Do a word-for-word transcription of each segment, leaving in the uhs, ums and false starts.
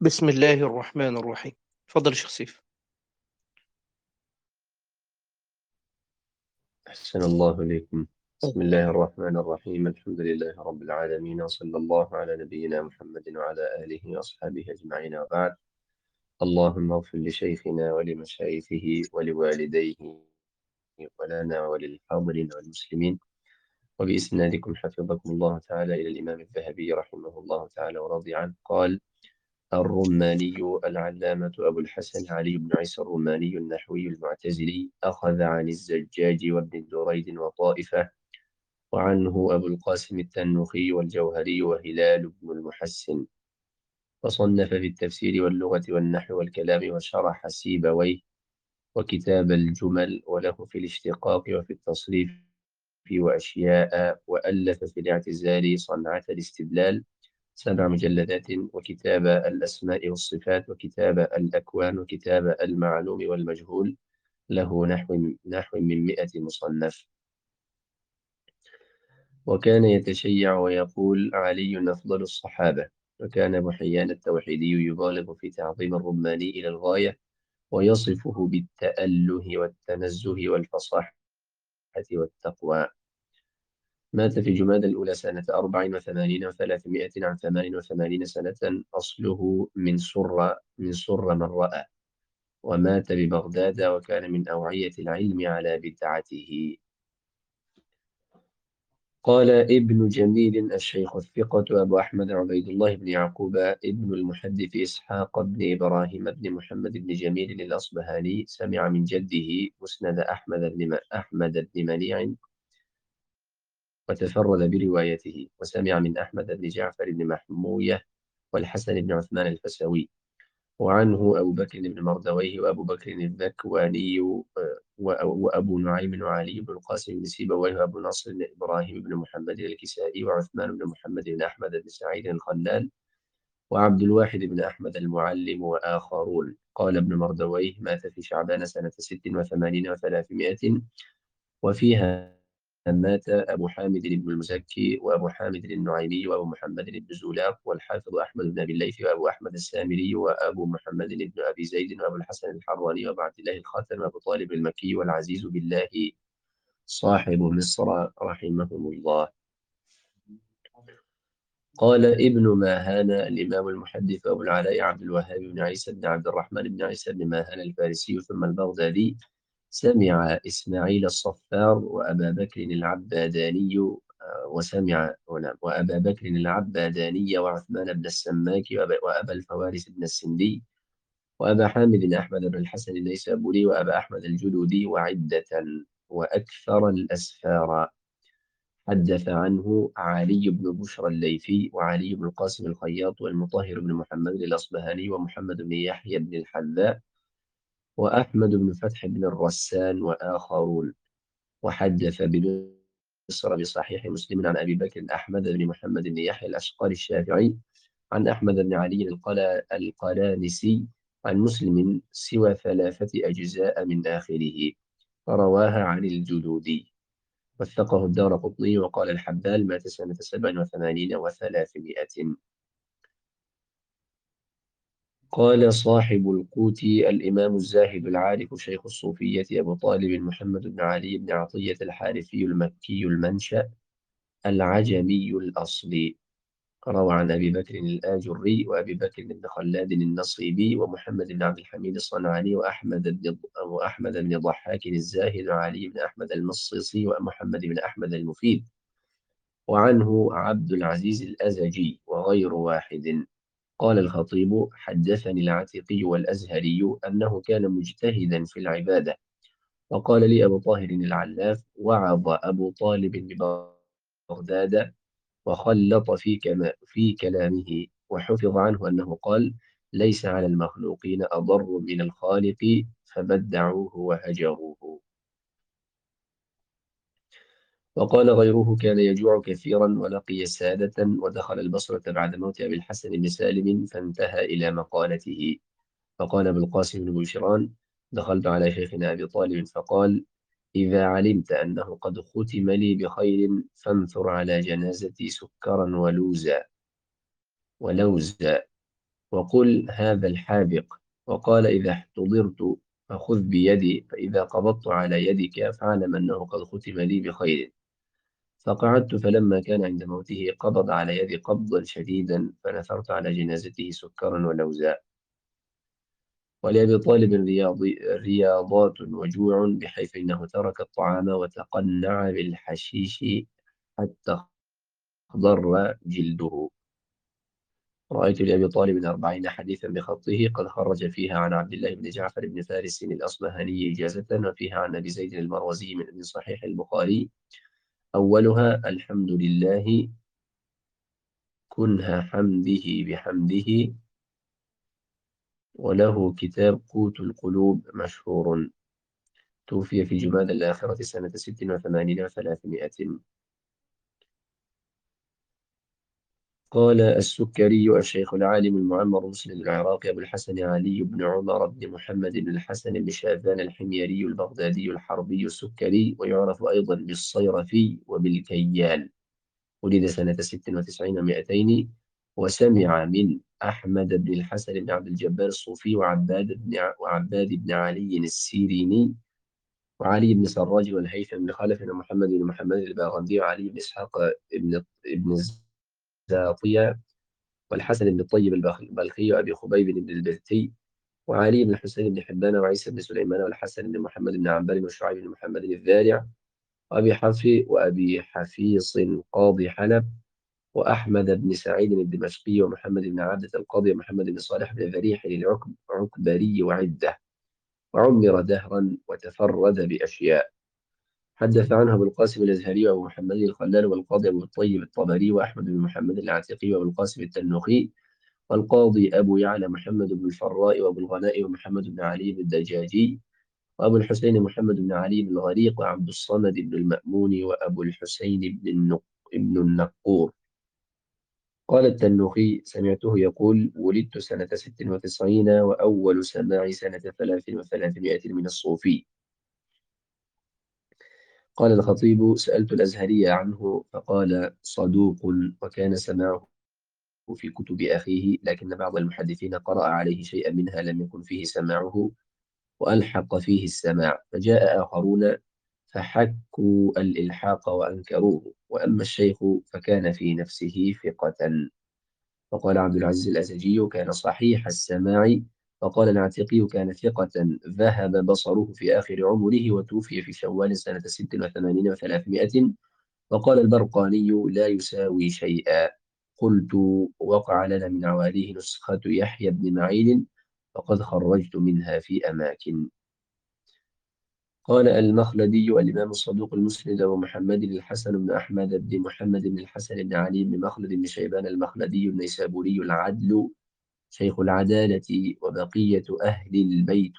بسم الله الرحمن الرحيم. اتفضل يا شيخ سيف. أحسن الله إليكم. بسم الله الرحمن الرحيم. الحمد لله رب العالمين، وصلى الله على نبينا محمد وعلى آله وأصحابه أجمعين، وبعد. اللهم اغفر لشيخنا ولمشايخه ولوالديه ولنا وللحاضرين والمسلمين. وبإسنادكم حفظكم الله تعالى إلى الإمام الذهبي رحمه الله تعالى ورضي عنه قال: الرماني العلامة أبو الحسن علي بن عيسى الرماني النحوي المعتزلي أخذ عن الزجاج وابن دريد وطائفة، وعنه أبو القاسم التنوخي والجوهري وهلال بن المحسن. وصنف في التفسير واللغة والنحو والكلام، وشرح سيبويه وكتاب الجمل، وله في الاشتقاق وفي التصريف وأشياء، وألف في الاعتزال صنعة الاستدلال سبع مجلدات، وكتاب الأسماء والصفات، وكتاب الأكوان، وكتاب المعلوم والمجهول، له نحو نحو من مئة مصنف. وكان يتشيع ويقول: علي أفضل الصحابة. وكان أبو حيان التوحيدي يبالغ في تعظيم الرماني إلى الغاية، ويصفه بالتأله والتنزه والفصاحة والتقوى. مات في جمادى الأولى سنة أربع وثمانين وثلاثمائة عن ثمان وثمانين سنة، أصله من سر من سر من رأى. ومات ببغداد، وكان من أوعية العلم على بدعته. قال ابن جميل الشيخ الثقة أبو أحمد عبيد الله بن يعقوب ابن المحدث إسحاق بن إبراهيم بن محمد بن جميل الأصبهاني سمع من جده مسند أحمد بن أحمد بن منيع، وتفرد بروايته. وسمع من أحمد بن جعفر بن محموية والحسن بن عثمان الفسوي. وعنه أبو بكر بن مردويه وأبو بكر الذكواني آه، وأبو نعيم وعلي بن القاسم بن سيبويه وأبو نصر بن إبراهيم بن محمد الكسائي وعثمان بن محمد بن أحمد بن سعيد الخلال وعبد الواحد بن أحمد المعلم وآخرون. قال ابن مردويه: مات في شعبان سنة ست وثمانين وثلاثمائة، وفيها مات أبو حامد بن المزكي وأبو حامد النعيمي وأبو محمد بن زولاق والحافظ أحمد بن أبي الليث وأبو أحمد السامري وأبو محمد بن أبي زيد وأبو الحسن الحراني وأبو عبد الله الخاتم وأبو طالب المكي والعزيز بالله صاحب مصر رحمهم الله. قال ابن ماهان الإمام المحدث أبو العلاء عبد الوهاب بن عيسى بن عبد الرحمن بن عيسى بن ماهان الفارسي ثم البغدادي، سمع إسماعيل الصفار وأبا بكر العباداني آه، وسمع ونعم وأبا بكر العباداني وعثمان بن السماك وأبا, وأبا الفوارس بن السندي وأبا حامد أحمد بن الحسن النيسابوري وأبا أحمد الجلودي وعدة وأكثر الأسفار. حدث عنه علي بن بشرى الليثي وعلي بن القاسم الخياط والمطهر بن محمد الأصبهاني ومحمد بن يحيى بن الحذاء وأحمد بن فتح بن الرسان وآخرون. وحدث بمصر بصحيح مسلم عن أبي بكر أحمد بن محمد بن يحيى الأشقر الشافعي عن أحمد بن علي القلا القلانسي عن مسلم سوى ثلاثة أجزاء من آخره، فرواها عن الجلودي. وثقه الدارقطني. وقال الحبال: مات سنة سبع وثمانين وثلاثمائة. قال صاحب القوت الإمام الزاهد العارف شيخ الصوفية أبو طالب محمد بن علي بن عطية الحارثي المكي المنشأ العجمي الأصلي، روى عن أبي بكر الآجري وأبي بكر بن خلاد النصيبي ومحمد بن عبد الحميد الصنعاني وأحمد بن وأحمد بن ضحاك الزاهد وعلي بن أحمد المصيصي ومحمد بن أحمد المفيد. وعنه عبد العزيز الأزجي وغير واحد. قال الخطيب: حدثني العتيقي والأزهري أنه كان مجتهدا في العبادة. وقال لي أبو طاهر العلاف: وعظ أبو طالب ببغداد وخلط في, كما في كلامه. وحفظ عنه أنه قال: ليس على المخلوقين أضر من الخالق، فبدعوه وهجروه. وقال غيره: كان يجوع كثيرا ولقي سادة، ودخل البصرة بعد موت أبي الحسن بن سالم فانتهى إلى مقالته. فقال أبو القاسم بن بشران: دخلت على شيخنا أبي طالب فقال: إذا علمت أنه قد ختم لي بخير فانثر على جنازتي سكرا ولوزا ولوزا وقل هذا الحابق. وقال إذا احتضرت فخذ بيدي، فإذا قبضت على يدك فاعلم أنه قد ختم لي بخير. فقعدت، فلما كان عند موته قبض على يدي قبضا شديدا، فنثرت على جنازته سكرا ولوزا. ولأبي طالب رياضي رياضات وجوع، بحيث إنه ترك الطعام وتقنع بالحشيش حتى اخضر جلده. رأيت لأبي طالب أربعين حديثا بخطه قد خرج فيها عن عبد الله بن جعفر بن فارس الأصبهاني إجازة، وفيها عن أبي زيد المروزي من صحيح البخاري. أولها الحمد لله كنه حمده بحمده، وله كتاب قوت القلوب مشهور. توفي في جماد الآخرة سنة ست وثمانين وثلاثمائة. قال السكري الشيخ العالم المعمر مسلم العراقي أبو الحسن علي بن عمر بن محمد بن الحسن بن شاذان الحميري البغدادي الحربي السكري، ويعرف أيضا بالصيرفي وبالكيال. ولد سنة ست وتسعين ومائتين، وسمع من أحمد بن الحسن بن عبد الجبار الصوفي، وعباد بن ع- وعباد بن علي السيريني، وعلي بن سراج، والهيثم بن خلف، ومحمد بن محمد الباغندي، وعلي بن إسحاق بن ابن الزاطية، والحسن بن الطيب البخ- البلخي، وأبي خبيب بن البرتي، وعلي بن الحسين بن حبان، وعيسى بن سليمان، والحسن بن محمد بن عنبر، وشعيب بن محمد الذارع، وأبي حفي وأبي حفيص قاضي حلب، وأحمد بن سعيد الدمشقي، ومحمد بن عبدة القاضي، ومحمد بن صالح بن ذريح العكب- العكبري، وعدة. وعمر دهرا وتفرد بأشياء. حدث عنه أبو القاسم الأزهري، وأبو محمد الخلال، والقاضي أبو الطيب الطبري، وأحمد بن محمد العتيقي، وأبو القاسم التنوخي، والقاضي أبو يعلى محمد بن الفراء، وأبو الغناء ومحمد بن علي بن الدجاجي، وأبو الحسين محمد بن علي بن الغريق، وعبد الصمد بن المأمون، وأبو الحسين بن النق ابن النقور. قال التنوخي سمعته يقول ولدت سنة ست وتسعين، وأول سماع سنة ثلاث وثلاثمائة من الصوفي. قال الخطيب سألت الأزهري عنه فقال صدوق، وكان سماعه في كتب أخيه، لكن بعض المحدثين قرأ عليه شيئا منها لم يكن فيه سماعه، وألحق فيه السماع، فجاء آخرون فحكوا الإلحاق وأنكروه. وأما الشيخ فكان في نفسه ثقة. وقال عبد العزيز الأزجي كان صحيح السماع. وقال العتيقي كان ثقة ذهب بصره في آخر عمره، وتوفي في شوال سنة ست وثمانين وثلاثمائة. وقال البرقاني لا يساوي شيئا. قلت وقع لنا من عواليه نسخة يحيى بن معين، وقد خرجت منها في أماكن. قال المخلدي الإمام الصدوق المسند أبو محمد الحسن بن أحمد بن محمد بن الحسن بن علي بن مخلد بن شيبان المخلدي النيسابوري العدل، شيخ العدالة، وبقية أهل البيت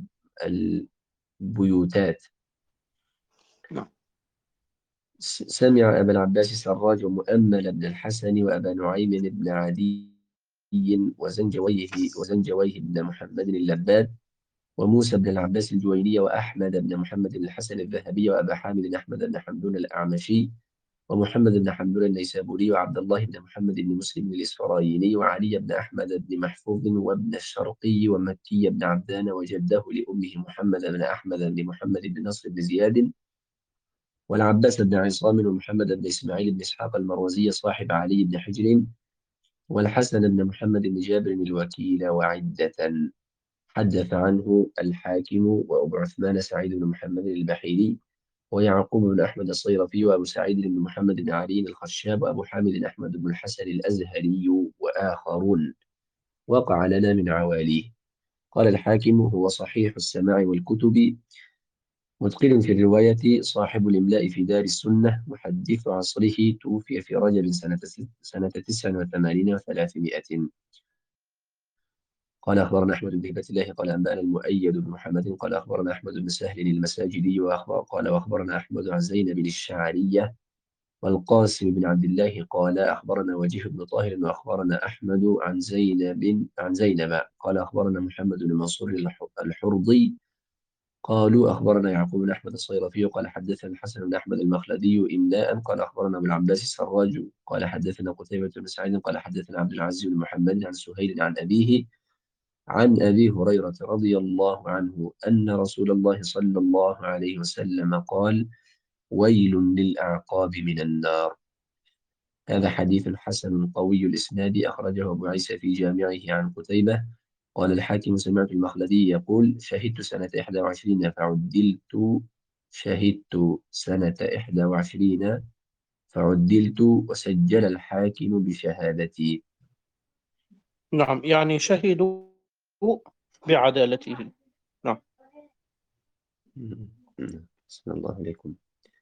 البيوتات. نعم. س- سمع أبا العباس سراج ومؤمل بن الحسن، وأبا نعيم بن عدي، وزنجويه وزنجويه بن محمد اللباد، وموسى بن العباس الجويني، وأحمد بن محمد بن الحسن الذهبي، وأبا حامد أحمد بن حمدون الأعمشي، ومحمد بن حمدون النيسابوري، وعبد الله بن محمد بن مسلم الإسفرايني، وعلي بن أحمد بن محفوظ، وابن الشرقي، ومكي بن عبدان، وجده لأمه محمد بن أحمد بن محمد بن نصر بن زياد، والعباس بن عصام، ومحمد بن إسماعيل بن إسحاق المروزي صاحب علي بن حجر، والحسن بن محمد بن جابر الوكيل، وعدة. حدث عنه الحاكم، وأبو عثمان سعيد بن محمد البحيري، ويعقوب بن أحمد الصيرفي، وأبو سعيد بن محمد بن علي الخشاب، وأبو حامد أحمد بن الحسن الأزهري، وآخرون. وقع لنا من عواليه. قال الحاكم هو صحيح السماع والكتب، متقن في الرواية، صاحب الإملاء في دار السنة، محدث عصره، توفي في رجب سنة سنة تسع وثمانين وثلاثمائة. قال أخبرنا أحمد بن هبة الله قال أنبأنا المؤيد بن محمد قال أخبرنا أحمد بن سهل المساجدي، وأخبر قال وأخبرنا أحمد عن زينب الشعرية، والقاسم بن عبد الله قال أخبرنا وجيه بن طاهر، وأخبرنا أحمد عن زينب عن زينب قال أخبرنا محمد بن منصور الح- الحرضي قالوا أخبرنا يعقوب بن أحمد الصيرفي قال حدثنا الحسن بن أحمد المخلدي إملاء قال أخبرنا أبو العباس السراج قال حدثنا قتيبة بن سعيد قال حدثنا عبد العزيز بن محمد عن سهيل عن أبيه عن أبي هريرة رضي الله عنه أن رسول الله صلى الله عليه وسلم قال: ويل للأعقاب من النار. هذا حديث حسن قوي الإسناد أخرجه أبو عيسى في جامعه عن قتيبة. قال الحاكم: سمعت المخلدي يقول: شهدت سنة إحدى وعشرين فعدلت شهدت سنة إحدى وعشرين فعدلت وسجل الحاكم بشهادتي. نعم، يعني شهدوا بعدالته. نعم. بسم الله عليكم.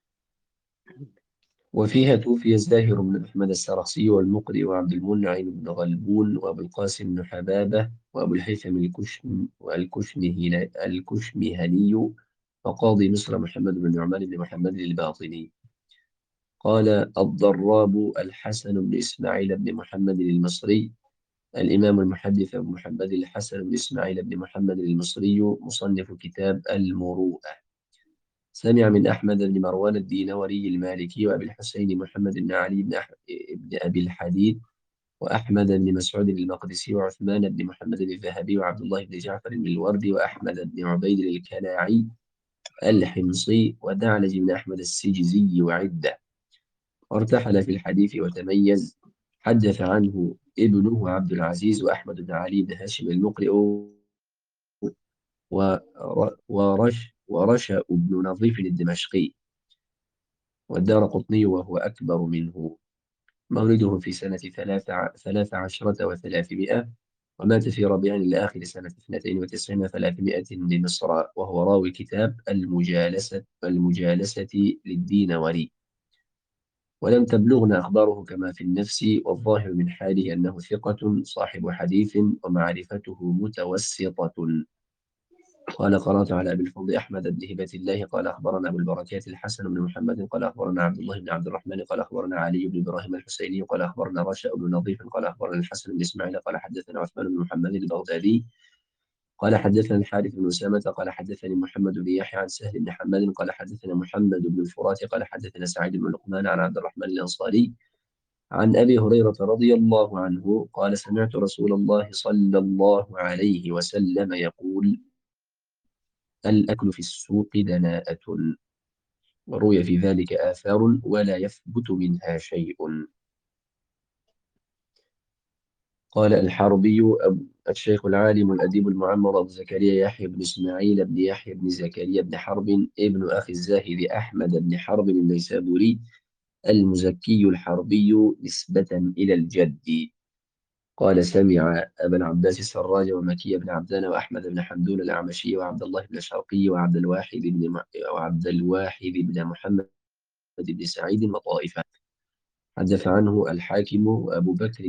وفيها توفي زاهر بن أحمد السرخسي والمقري وعبد المنعم بن غلبون وأبو القاسم بن حبابة وأبو الهيثم الكشم والكشمهني الكشمهني وقاضي مصر محمد بن نعمان بن محمد الباطني. قال الضراب الحسن بن إسماعيل بن محمد المصري الإمام المحدث أبو محمد الحسن بن إسماعيل بن محمد المصري مصنف كتاب المروءة. سمع من أحمد بن مروان الدينوري المالكي وأبي الحسين محمد بن علي بن, أح... بن أبي الحديد وأحمد بن مسعود المقدسي وعثمان بن محمد الذهبي وعبد الله بن جعفر بن الوردي وأحمد بن عبيد الكلاعي الحمصي ودعلج بن أحمد السجزي وعدة. وارتحل في الحديث وتميز. حدث عنه ابنه عبد العزيز وأحمد بن علي بن هاشم المقرئ ور- ورش ورشا بن نظيف الدمشقي والدار قطني وهو أكبر منه. مولده في سنة ثلاث ع- ثلاث عشرة وثلاثمائة ومات في ربيع الآخر سنة اثنتين وتسعين وثلاثمائة بمصر، وهو راوي كتاب المجالسة المجالسة للدينوري. ولم تبلغنا أخباره كما في النفس، والظاهر من حاله أنه ثقة صاحب حديث ومعرفته متوسطة. قال قرأت على أبي الفضل أحمد بن هبة الله قال أخبرنا أبو البركات الحسن بن محمد قال أخبرنا عبد الله بن عبد الرحمن قال أخبرنا علي بن إبراهيم الحسيني قال أخبرنا رشا بن نظيف قال أخبرنا الحسن بن إسماعيل قال حدثنا عثمان بن محمد البغدادي قال حدثنا الحارث بن أسامة قال حدثني محمد بن يحيى عن سهل بن حماد قال حدثنا محمد بن الفرات قال حدثنا سعيد بن لقمان عن عبد الرحمن الأنصاري عن أبي هريرة رضي الله عنه قال سمعت رسول الله صلى الله عليه وسلم يقول: الأكل في السوق دناءة. وروي في ذلك آثار ولا يثبت منها شيء. قال الحربي أبو الشيخ العالم الأديب المعمر أبو زكريا يحيى بن إسماعيل بن يحيى بن زكريا بن حرب ابن أخي الزاهد أحمد بن حرب النيسابوري المزكي الحربي نسبة إلى الجد. قال سمع أبا العباس السراج ومكي بن عبدان وأحمد بن حمدون الأعمشي وعبد الله بن شرقي وعبد الواحد بن م... وعبد الواحد بن محمد بن سعيد وطائفة. حدث عنه الحاكم وأبو بكر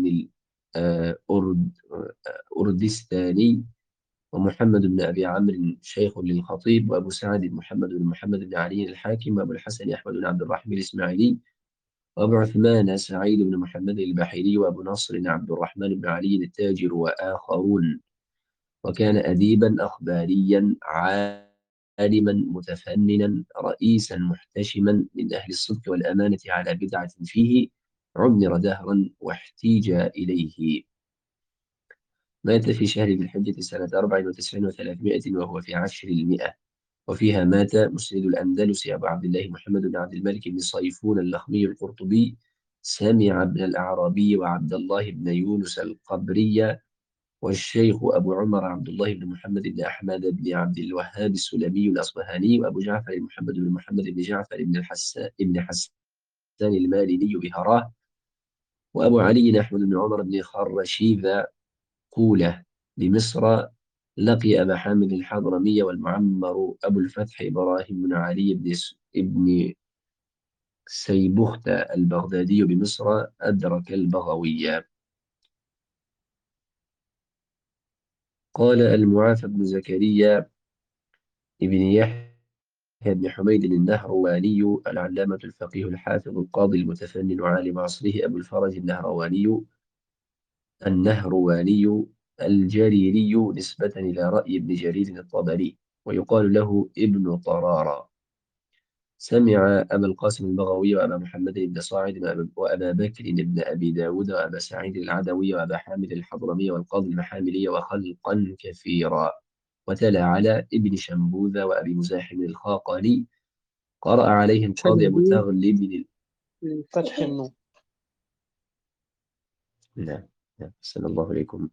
الأردستاني ومحمد بن أبي عمرو شيخ للخطيب وأبو سعد محمد بن محمد بن علي الحاكم وأبو الحسن أحمد بن عبد الرحمن الإسماعيلي وأبو عثمان سعيد بن محمد البحيري وأبو نصر عبد الرحمن بن علي التاجر وآخرون. وكان أديبا أخباريا عالما متفننا رئيسا محتشما من أهل الصدق والأمانة على بدعة فيه عمر دهرا واحتيج إليه. مات في شهر ذي الحجة سنة أربع وتسعين وثلاثمائة وهو في عشر المئة. وفيها مات مسند الأندلس أبو عبد الله محمد بن عبد الملك بن صيفون اللخمي القرطبي سمع ابن الأعرابي وعبد الله بن يونس القبري والشيخ أبو عمر عبد الله بن محمد بن أحمد بن عبد الوهاب السلمي الأصبهاني وأبو جعفر محمد بن محمد بن جعفر بن الحسان بن حسان المالكي بهراه وأبو علي أحمد بن عمر بن خرشيذ قولة بمصر. لقي أبا حامد الحضرمي والمعمر أبو الفتح إبراهيم بن علي بن س- ابن سيبخت البغدادي بمصر أدرك البغوية. قال المعافى بن زكريا ابن يحيى بن حميد النهرواني العلامة الفقيه الحافظ القاضي المتفنن عالم عصره أبو الفرج النهرواني النهرواني الجريري نسبة إلى رأي ابن جرير الطبري. ويقال له ابن طرارة. سمع أبا القاسم البغوي وأبا محمد بن صاعد وأبا وأبا بكر بن أبي داود وأبا سعيد العدوي وأبا حامد الحضرمي والقاضي المحاملي وخلقا كثيرا. وتلا على ابن شنبوذ وأبي مزاحم الخاقاني. قرأ عليه القاضي أبو شنبوذ تغلب بن. فتح النون. نعم. نعم. أحسن الله إليكم.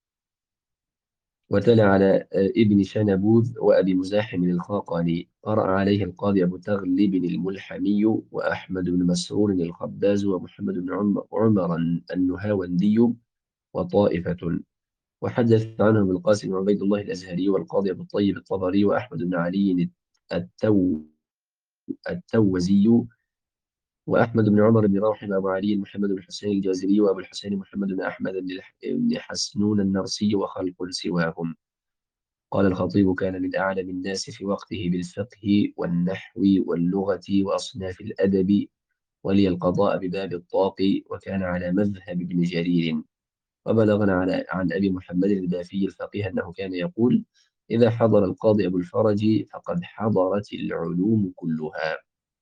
وتلا على ابن شنبوذ وأبي مزاحم الخاقاني. قرأ عليه القاضي أبو تغلب الملحمي وأحمد بن مسرور الخباز ومحمد بن عم- عمر النهاوندي وطائفة. وحدث عنه ابن القاسم وعبيد الله الأزهري والقاضي أبو الطيب الطبري وأحمد بن علي التو التوزي وأحمد بن عمر بن روح وأبو علي محمد بن حسين الجازري وأبو الحسين محمد بن أحمد بن الح- بن حسنون النرسي وخلق سواهم. قال الخطيب: كان من أعلم الناس في وقته بالفقه والنحو واللغة وأصناف الأدب، ولي القضاء بباب الطاق، وكان على مذهب ابن جرير. وبلغنا عن عن أبي محمد البافي الفقيه أنه كان يقول: إذا حضر القاضي أبو الفرج فقد حضرت العلوم كلها.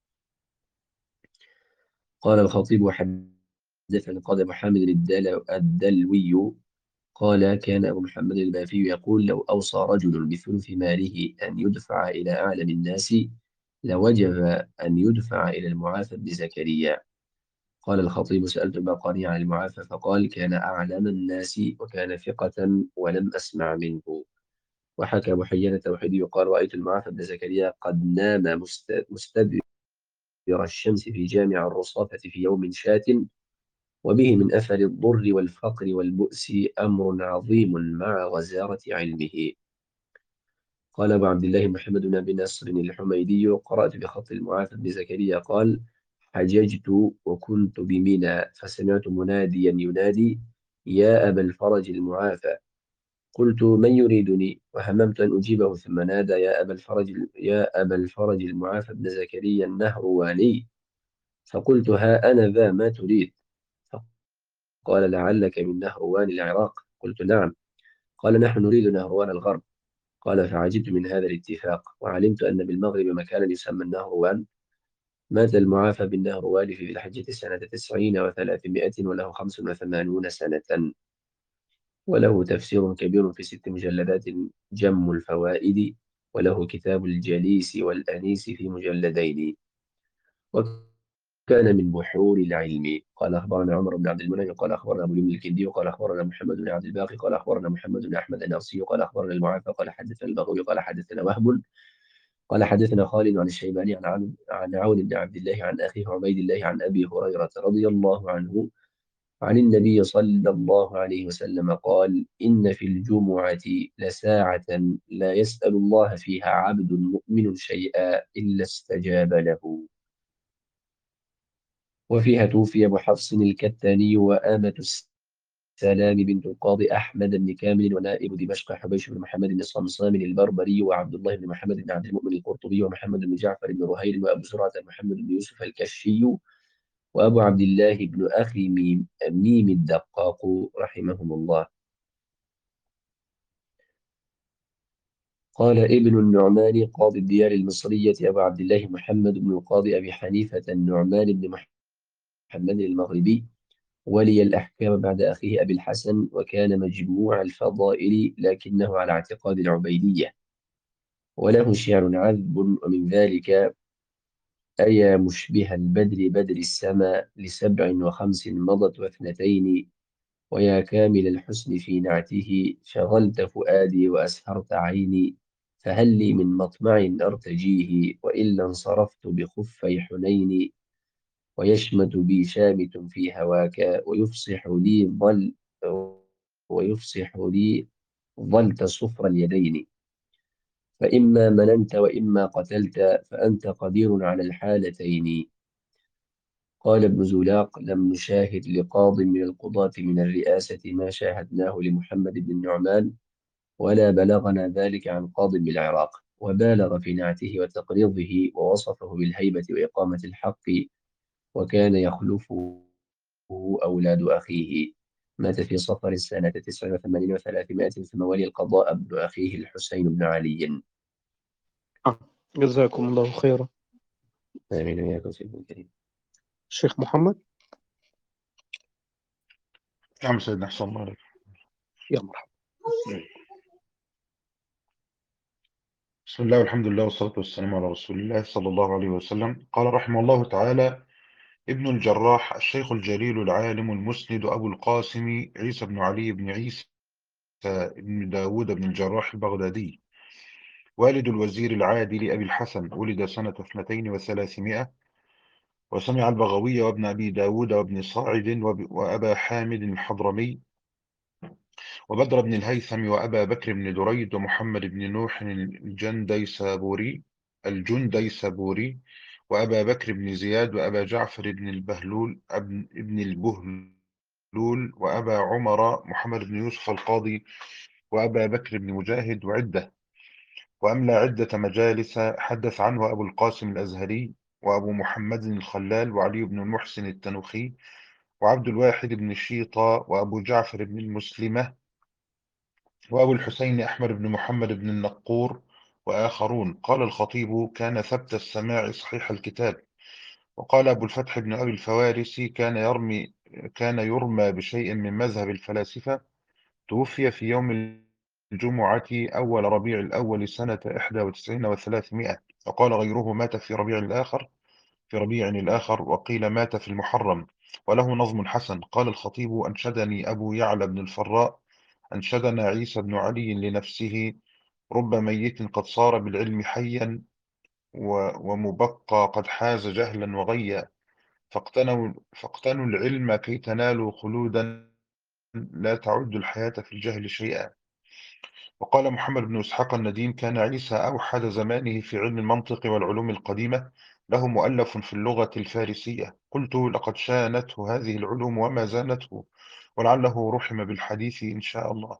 قال الخطيب: وحدثنا القاضي أبو حامد الدل- الدلوي قال: كان أبو محمد البافي يقول: لو أوصى رجل بثلث ماله أن يدفع إلى أعلم الناس لوجب أن يدفع إلى المعافى بن زكريا. قال الخطيب: سألت الباقاني عن المعافى فقال: كان أعلم الناس وكان ثقة ولم أسمع منه. وحكى أبو حيان التوحيدي قال: رأيت المعافى بن زكريا قد نام مست- مستدبر الشمس في جامع الرصافة في يوم شات، وبه من أثر الضر والفقر والبؤس أمر عظيم مع غزارة علمه. قال أبو عبد الله محمد بن أبي نصر الحميدي: قرأت بخط المعافى بن زكريا قال: حججت وكنت بمنى فسمعت مناديا ينادي: يا أبا الفرج المعافى. قلت: من يريدني؟ وهممت أن أجيبه ثم نادى: يا أبا الفرج يا أبا الفرج المعافى بن زكريا النهرواني. فقلت: ها أنا ذا، ما تريد؟ قال: لعلك من نهروان العراق. قلت: نعم. قال: نحن نريد نهروان الغرب. قال: فعجبت من هذا الاتفاق، وعلمت أن بالمغرب مكانا يسمى النهروان. مات المعافى بالنهروان في ذي الحجة سنة تسعين وثلاثمائة وله خمس وثمانون سنة. وله تفسير كبير في ست مجلدات: جم الفوائد. وله كتاب الجليس والأنيس في مجلدين. وكان من بحور العلم. قال: أخبرنا عمر بن عبد المنعم قال: أخبرنا أبو اليمن الكندي قال: أخبرنا محمد بن عبد الباقي قال: أخبرنا محمد بن أحمد الناصي قال: أخبرنا المعافى قال: حدثنا البغوي قال: حدثنا وهب قال: حدثنا خالد عن الشيباني عن عن عن عون بن عبد الله عن أخيه عبيد الله عن أبي هريرة رضي الله عنه عن النبي صلى الله عليه وسلم قال: إن في الجمعة لساعة لا يسأل الله فيها عبد مؤمن شيئا إلا استجاب له. وفيها توفي أبو حفص الكتاني وآمة السلام بنت القاضي أحمد بن كامل ونائب دمشق حبيش بن محمد بن صمصام البربري وعبد الله بن محمد بن عبد المؤمن القرطبي ومحمد بن جعفر بن رهيل وأبو زرعة محمد بن يوسف الكشي وأبو عبد الله بن أخي ميم, ميم الدقاق رحمهم الله. قال ابن النعمان قاضي الديار المصرية أبو عبد الله محمد بن القاضي أبي حنيفة النعمان بن محمد المغربي ولي الأحكام بعد أخيه أبي الحسن، وكان مجموع الفضائل لكنه على اعتقاد العبيدية. وله شعر عذب ومن ذلك: أيا مشبه البدر بدر السماء لسبع وخمس مضت واثنتين، ويا كامل الحسن في نعته شغلت فؤادي وأسهرت عيني، فهل لي من مطمع أرتجيه وإلا انصرفت بخفي حنين، ويشمت بي شامت في هواك ويفصح لي ظل ويفصح لي ظلت صفر اليدين، فإما مننت وإما قتلت فأنت قدير على الحالتين. قال ابن زولاق: لم نشاهد لقاض من القضاة من الرئاسة ما شاهدناه لمحمد بن النعمان، ولا بلغنا ذلك عن قاض بالعراق. وبالغ في نعته وتقريضه ووصفه بالهيبة وإقامة الحق، وكان يخلفه أولاد أخيه. مات في صفر سنة تسع وثمانين وثلاثمائة ثم ولي القضاء ابن أخيه الحسين بن علي. جزاكم الله خيرا. آمين وإياكم سيدنا الكريم. الشيخ محمد. نعم سيدنا، أحسن الله عليك. يا مرحبا. بسم الله والحمد لله والصلاة والسلام على رسول الله صلى الله عليه وسلم. قال رحمه الله تعالى: ابن الجراح الشيخ الجليل العالم المسند أبو القاسم عيسى بن علي بن عيسى بن داود بن الجراح البغدادي، والد الوزير العادل أبي الحسن، ولد سنة اثنتين وثلاثمائة، وسمع البغوي وابن أبي داود وابن صاعد وب- وأبا حامد الحضرمي وبدر بن الهيثم وأبا بكر بن دريد ومحمد بن نوح الجنديسابوري الجنديسابوري وأبا بكر بن زياد وأبا جعفر بن البهلول ابن ابن البهلول وأبا عمر محمد بن يوسف القاضي وأبا بكر بن مجاهد وعدة، وأملى عدة مجالس. حدث عنه أبو القاسم الأزهري وأبو محمد الخلال وعلي بن المحسن التنوخي وعبد الواحد بن الشيطة وأبو جعفر بن المسلمة وأبو الحسين أحمد بن محمد بن النقور وآخرون. قال الخطيب: كان ثبت السماع صحيح الكتاب. وقال أبو الفتح بن أبي الفوارسي: كان يرمي كان يرمى بشيء من مذهب الفلاسفة. توفي في يوم الجمعة أول ربيع الأول سنة إحدى وتسعين وثلاثمائة. وقال غيره: مات في ربيع الآخر في ربيع الآخر وقيل مات في المحرم. وله نظم حسن. قال الخطيب: أنشدني أبو يعلى بن الفراء أنشدنا عيسى بن علي لنفسه: رب ميت قد صار بالعلم حيا، و- ومبقى قد حاز جهلا وغيا، فاقتنوا, فاقتنوا العلم كي تنالوا خلودا، لا تعد الحياة في الجهل شيئا. وقال محمد بن إسحاق النديم: كان عيسى أوحد زمانه في علم المنطق والعلوم القديمة، له مؤلف في اللغة الفارسية. قلت: لقد شانته هذه العلوم وما زانته، ولعله رحم بالحديث إن شاء الله.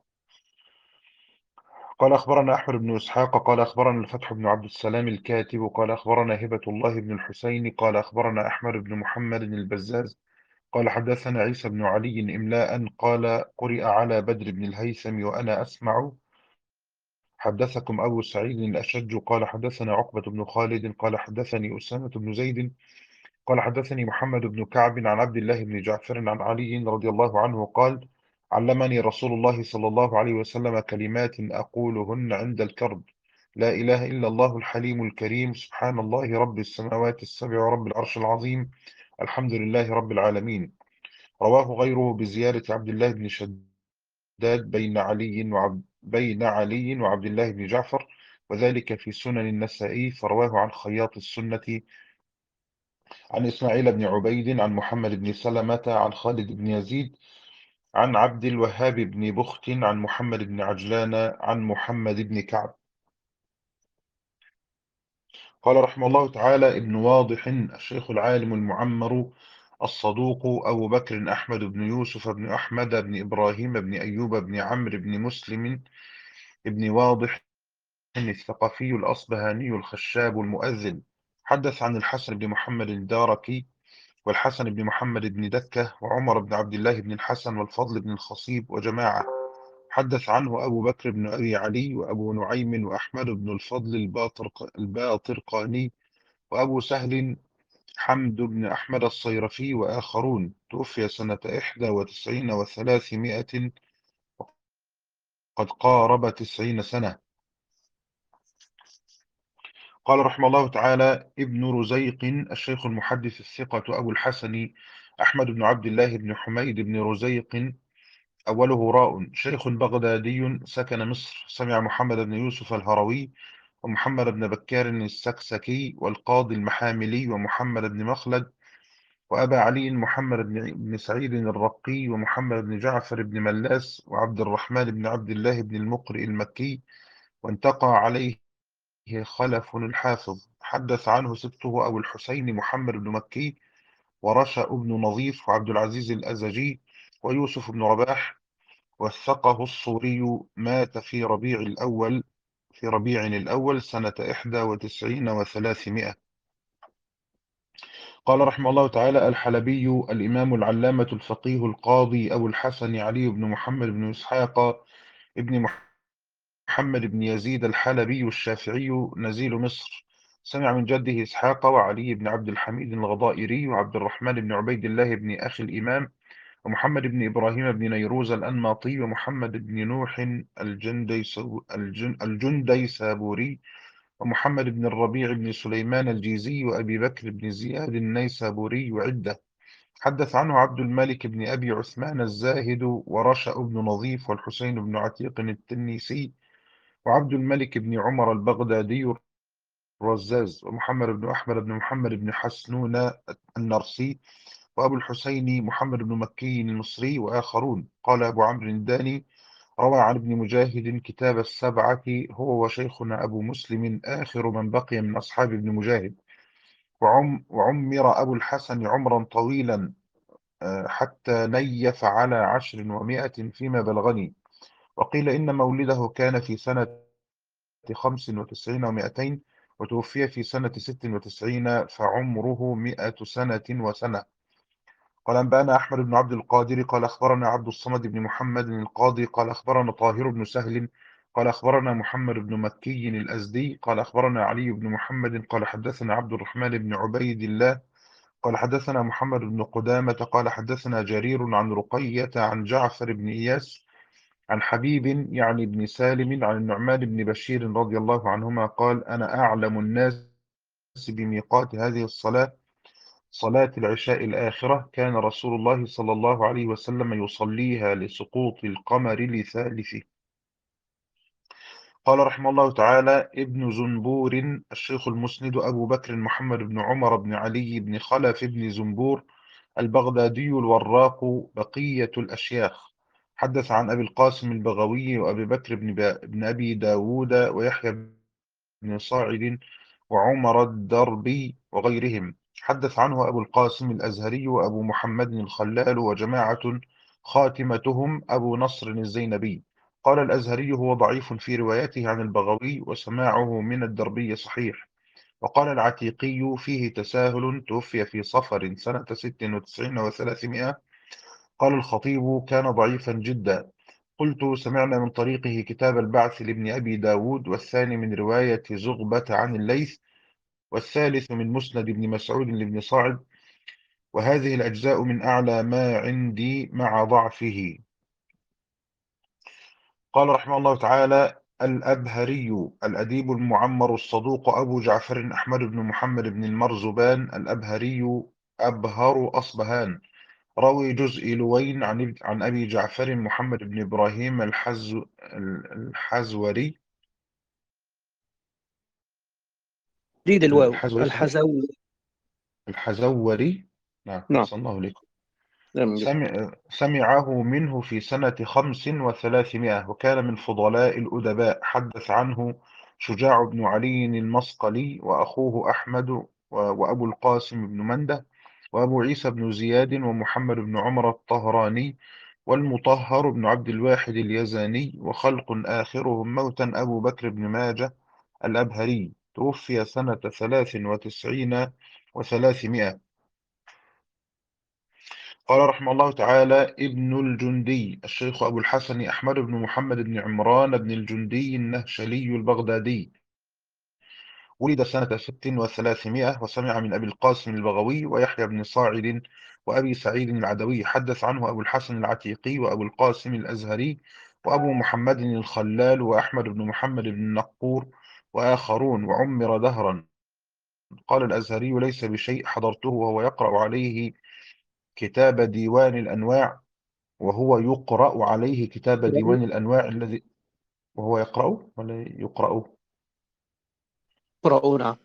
قال أخبرنا أحمد بن إسحاق قال أخبرنا الفتح بن عبد السلام الكاتب قال أخبرنا هبة الله بن الحسين قال أخبرنا أحمد بن محمد البزاز قال حدثنا عيسى بن علي إملاء قال: قرئ على بدر بن الهيثم وأنا أسمع. حدثكم أبو سعيد الأشج قال حدثنا عقبة بن خالد قال حدثني أسامة بن زيد قال حدثني محمد بن كعب عن عبد الله بن جعفر عن علي رضي الله عنه قال: علمني رسول الله صلى الله عليه وسلم كلمات أقولهن عند الكرب: لا إله إلا الله الحليم الكريم، سبحان الله رب السماوات السبع ورب العرش العظيم، الحمد لله رب العالمين. رواه غيره بزيارة عبد الله بن شداد بين علي وعبد بين علي وعبد الله بن جعفر، وذلك في سنن النسائي. فرواه عن خياط السنة عن إسماعيل بن عبيد عن محمد بن سلمة عن خالد بن يزيد عن عبد الوهاب بن بخت عن محمد بن عجلان عن محمد بن كعب. قال رحمه الله تعالى: ابن واضح الشيخ العالم المعمر الصدوق أبو بكر أحمد بن يوسف بن أحمد بن إبراهيم بن أيوب بن عمرو بن مسلم ابن واضح الثقفي الأصبهاني الخشاب المؤذن. حدث عن الحسن بن محمد الداركي والحسن بن محمد بن دكة وعمر بن عبد الله بن الحسن والفضل بن الخصيب وجماعة. حدث عنه أبو بكر بن أبي علي وأبو نعيم وأحمد بن الفضل الباطرق الباطرقاني وأبو سهل حمد بن أحمد الصيرفي وآخرون. توفي سنة إحدى وتسعين وثلاثمائة قد قارب تسعين سنة. قال رحمه الله تعالى: ابن رزيق الشيخ المحدث الثقة أبو الحسن أحمد بن عبد الله بن حميد بن رزيق أوله راء، شيخ بغدادي سكن مصر. سمع محمد بن يوسف الهروي ومحمد بن بكار السكسكي والقاضي المحاملي ومحمد بن مخلد وأبا علي محمد بن بن سعيد الرقي ومحمد بن جعفر بن ملاس وعبد الرحمن بن عبد الله بن المقرئ المكي، وانتقى عليه خلف الحافظ. حدث عنه سبته أبو الحسين محمد بن مكي ورشا بن نظيف وعبد العزيز الأزجي ويوسف بن رباح. وثقه الصوري. مات في ربيع الأول في ربيع الأول سنة إحدى وتسعين وثلاثمائة. قال رحمه الله تعالى: الحلبي الإمام العلامة الفقيه القاضي أبو الحسن علي بن محمد بن إسحاق ابن محمد بن يزيد الحلبي الشافعي نزيل مصر. سمع من جده إسحاق وعلي بن عبد الحميد الغضائري وعبد الرحمن بن عبيد الله بن أخي الإمام ومحمد بن إبراهيم بن نيروز الأنماطي ومحمد بن نوح الجنديسو- الجن- الجنديسابوري ومحمد بن الربيع بن سليمان الجيزي وأبي بكر بن زياد النيسابوري وعدة. حدث عنه عبد الملك بن أبي عثمان الزاهد ورشأ بن نظيف والحسين بن عتيق التنيسي وعبد الملك بن عمر البغدادي الرزاز ومحمد بن أحمد بن محمد بن حسنون النرسي وأبو الحسين محمد بن مكي المصري وآخرون. قال أبو عمرو الداني: روى عن ابن مجاهد كتاب السبعة هو وشيخنا أبو مسلم آخر من بقي من أصحاب ابن مجاهد. وعم وعمر أبو الحسن عمرا طويلا آه، حتى نيف على عشر ومائة فيما بلغني. وقيل إن مولده كان في سنة خمس وتسعين ومائتين وتوفي في سنة ست وتسعين فعمره مائة سنة وسنة. قال أنبأنا أحمد بن عبد القادر قال أخبرنا عبد الصمد بن محمد القاضي قال أخبرنا طاهر بن سهل قال أخبرنا محمد بن مكي الأزدي قال أخبرنا علي بن محمد قال حدثنا عبد الرحمن بن عبيد الله قال حدثنا محمد بن قدامة قال حدثنا جرير عن رقية عن جعفر بن إياس عن حبيب يعني بن سالم عن النعمان بن بشير رضي الله عنهما قال: أنا أعلم الناس بميقات هذه الصلاة، صلاة العشاء الآخرة، كان رسول الله صلى الله عليه وسلم يصليها لسقوط القمر لثالثه. قال رحمه الله تعالى: ابن زنبور الشيخ المسند أبو بكر محمد بن عمر بن علي بن خلف بن زنبور البغدادي الوراق بقية الأشياخ. حدث عن أبي القاسم البغوي وأبي بكر بن, با... بن أبي داود ويحيى بن صاعد وعمر الدربي وغيرهم. حدث عنه أبو القاسم الأزهري وأبو محمد الخلال وجماعة خاتمتهم أبو نصر الزينبي. قال الأزهري: هو ضعيف في روايته عن البغوي وسماعه من الدربي صحيح. وقال العتيقي: فيه تساهل، توفي في صفر سنة ست وتسعين وثلاثمائة. قال الخطيب: كان ضعيفا جدا. قلت: سمعنا من طريقه كتاب البعث لابن أبي داود، والثاني من رواية زغبة عن الليث، والثالث من مسند ابن مسعود لابن صاعد، وهذه الأجزاء من أعلى ما عندي مع ضعفه. قال رحمه الله تعالى: الأبهري الأديب المعمر الصدوق أبو جعفر أحمد بن محمد بن المرزبان الأبهري أبهر أصبهان، راوي جزء لوين عن عن أبي جعفر محمد بن إبراهيم الحز الحزوري جديد الواو الحزوري صحيح الحزو. الحزوري. نعم نعم. أحسن الله إليكم. نعم جدا. سمع سمعه منه في سنة خمس وثلاثمائة وكان من فضلاء الأدباء. حدث عنه شجاع بن علي المصقلي وأخوه أحمد و- وأبو القاسم بن منده وأبو عيسى بن زياد ومحمد بن عمر الطهراني والمطهر بن عبد الواحد اليزاني وخلق آخرهم موتا أبو بكر بن ماجه الأبهري، توفي سنة ثلاث وتسعين وثلاثمائة. قال رحمه الله تعالى: ابن الجندي الشيخ أبو الحسن أحمد بن محمد بن عمران بن الجندي النهشلي البغدادي، ولد سنة ست وثلاثمائة وسمع من أبي القاسم البغوي ويحيى بن صاعد وأبي سعيد العدوي. حدث عنه أبو الحسن العتيقي وأبو القاسم الأزهري وأبو محمد الخلال وأحمد بن محمد بن النقور وآخرون، وعمر دهرا. قال الأزهري: ليس بشيء حضرته وهو يقرأ عليه كتاب ديوان الأنواع وهو يقرأ عليه كتاب ديوان الأنواع الذي وهو يقرأه ولا يقرأه اقرأوا. نعم.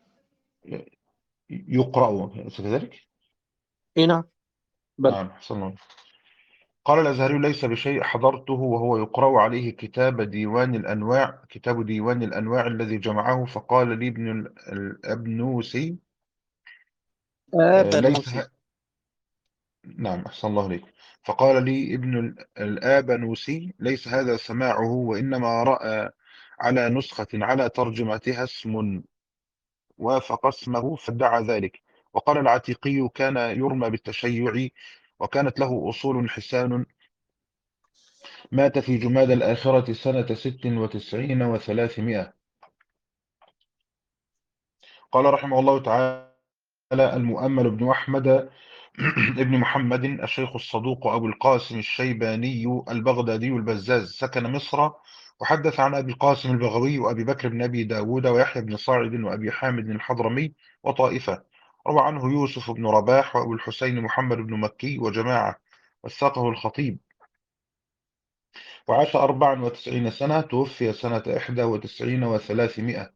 يقرأه كذلك. إيه نعم. بل نعم أحسن الله. قال الأزهري: ليس بشيء حضرته وهو يقرأ عليه كتاب ديوان الأنواع كتاب ديوان الأنواع الذي جمعه. فقال لي ابن ال- الأبنوسي: آه، آب ليس النوسي. ه... نعم أحسن الله عليك. فقال لي ابن ال- الآبنوسي: ليس هذا سماعه، وإنما رأى على نسخة على ترجمتها اسم وافق اسمه فادعى ذلك. وقال العتيقي: كان يرمى بالتشيع وكانت له أصول حسان. مات في جماد الآخرة سنة ست وتسعين وثلاثمائة. قال رحمه الله تعالى: المؤمل بن أحمد ابن محمد الشيخ الصدوق أبو القاسم الشيباني البغدادي البزاز سكن مصر، وحدث عن أبي القاسم البغوي وأبي بكر بن أبي داود ويحيى بن صاعد وأبي حامد الحضرمي وطائفة. روى عنه يوسف بن رباح وأبو الحسين محمد بن مكي وجماعة، وثقه الخطيب. وعاش أربعا وتسعين سنة، توفي سنة إحدى وتسعين وثلاثمائة.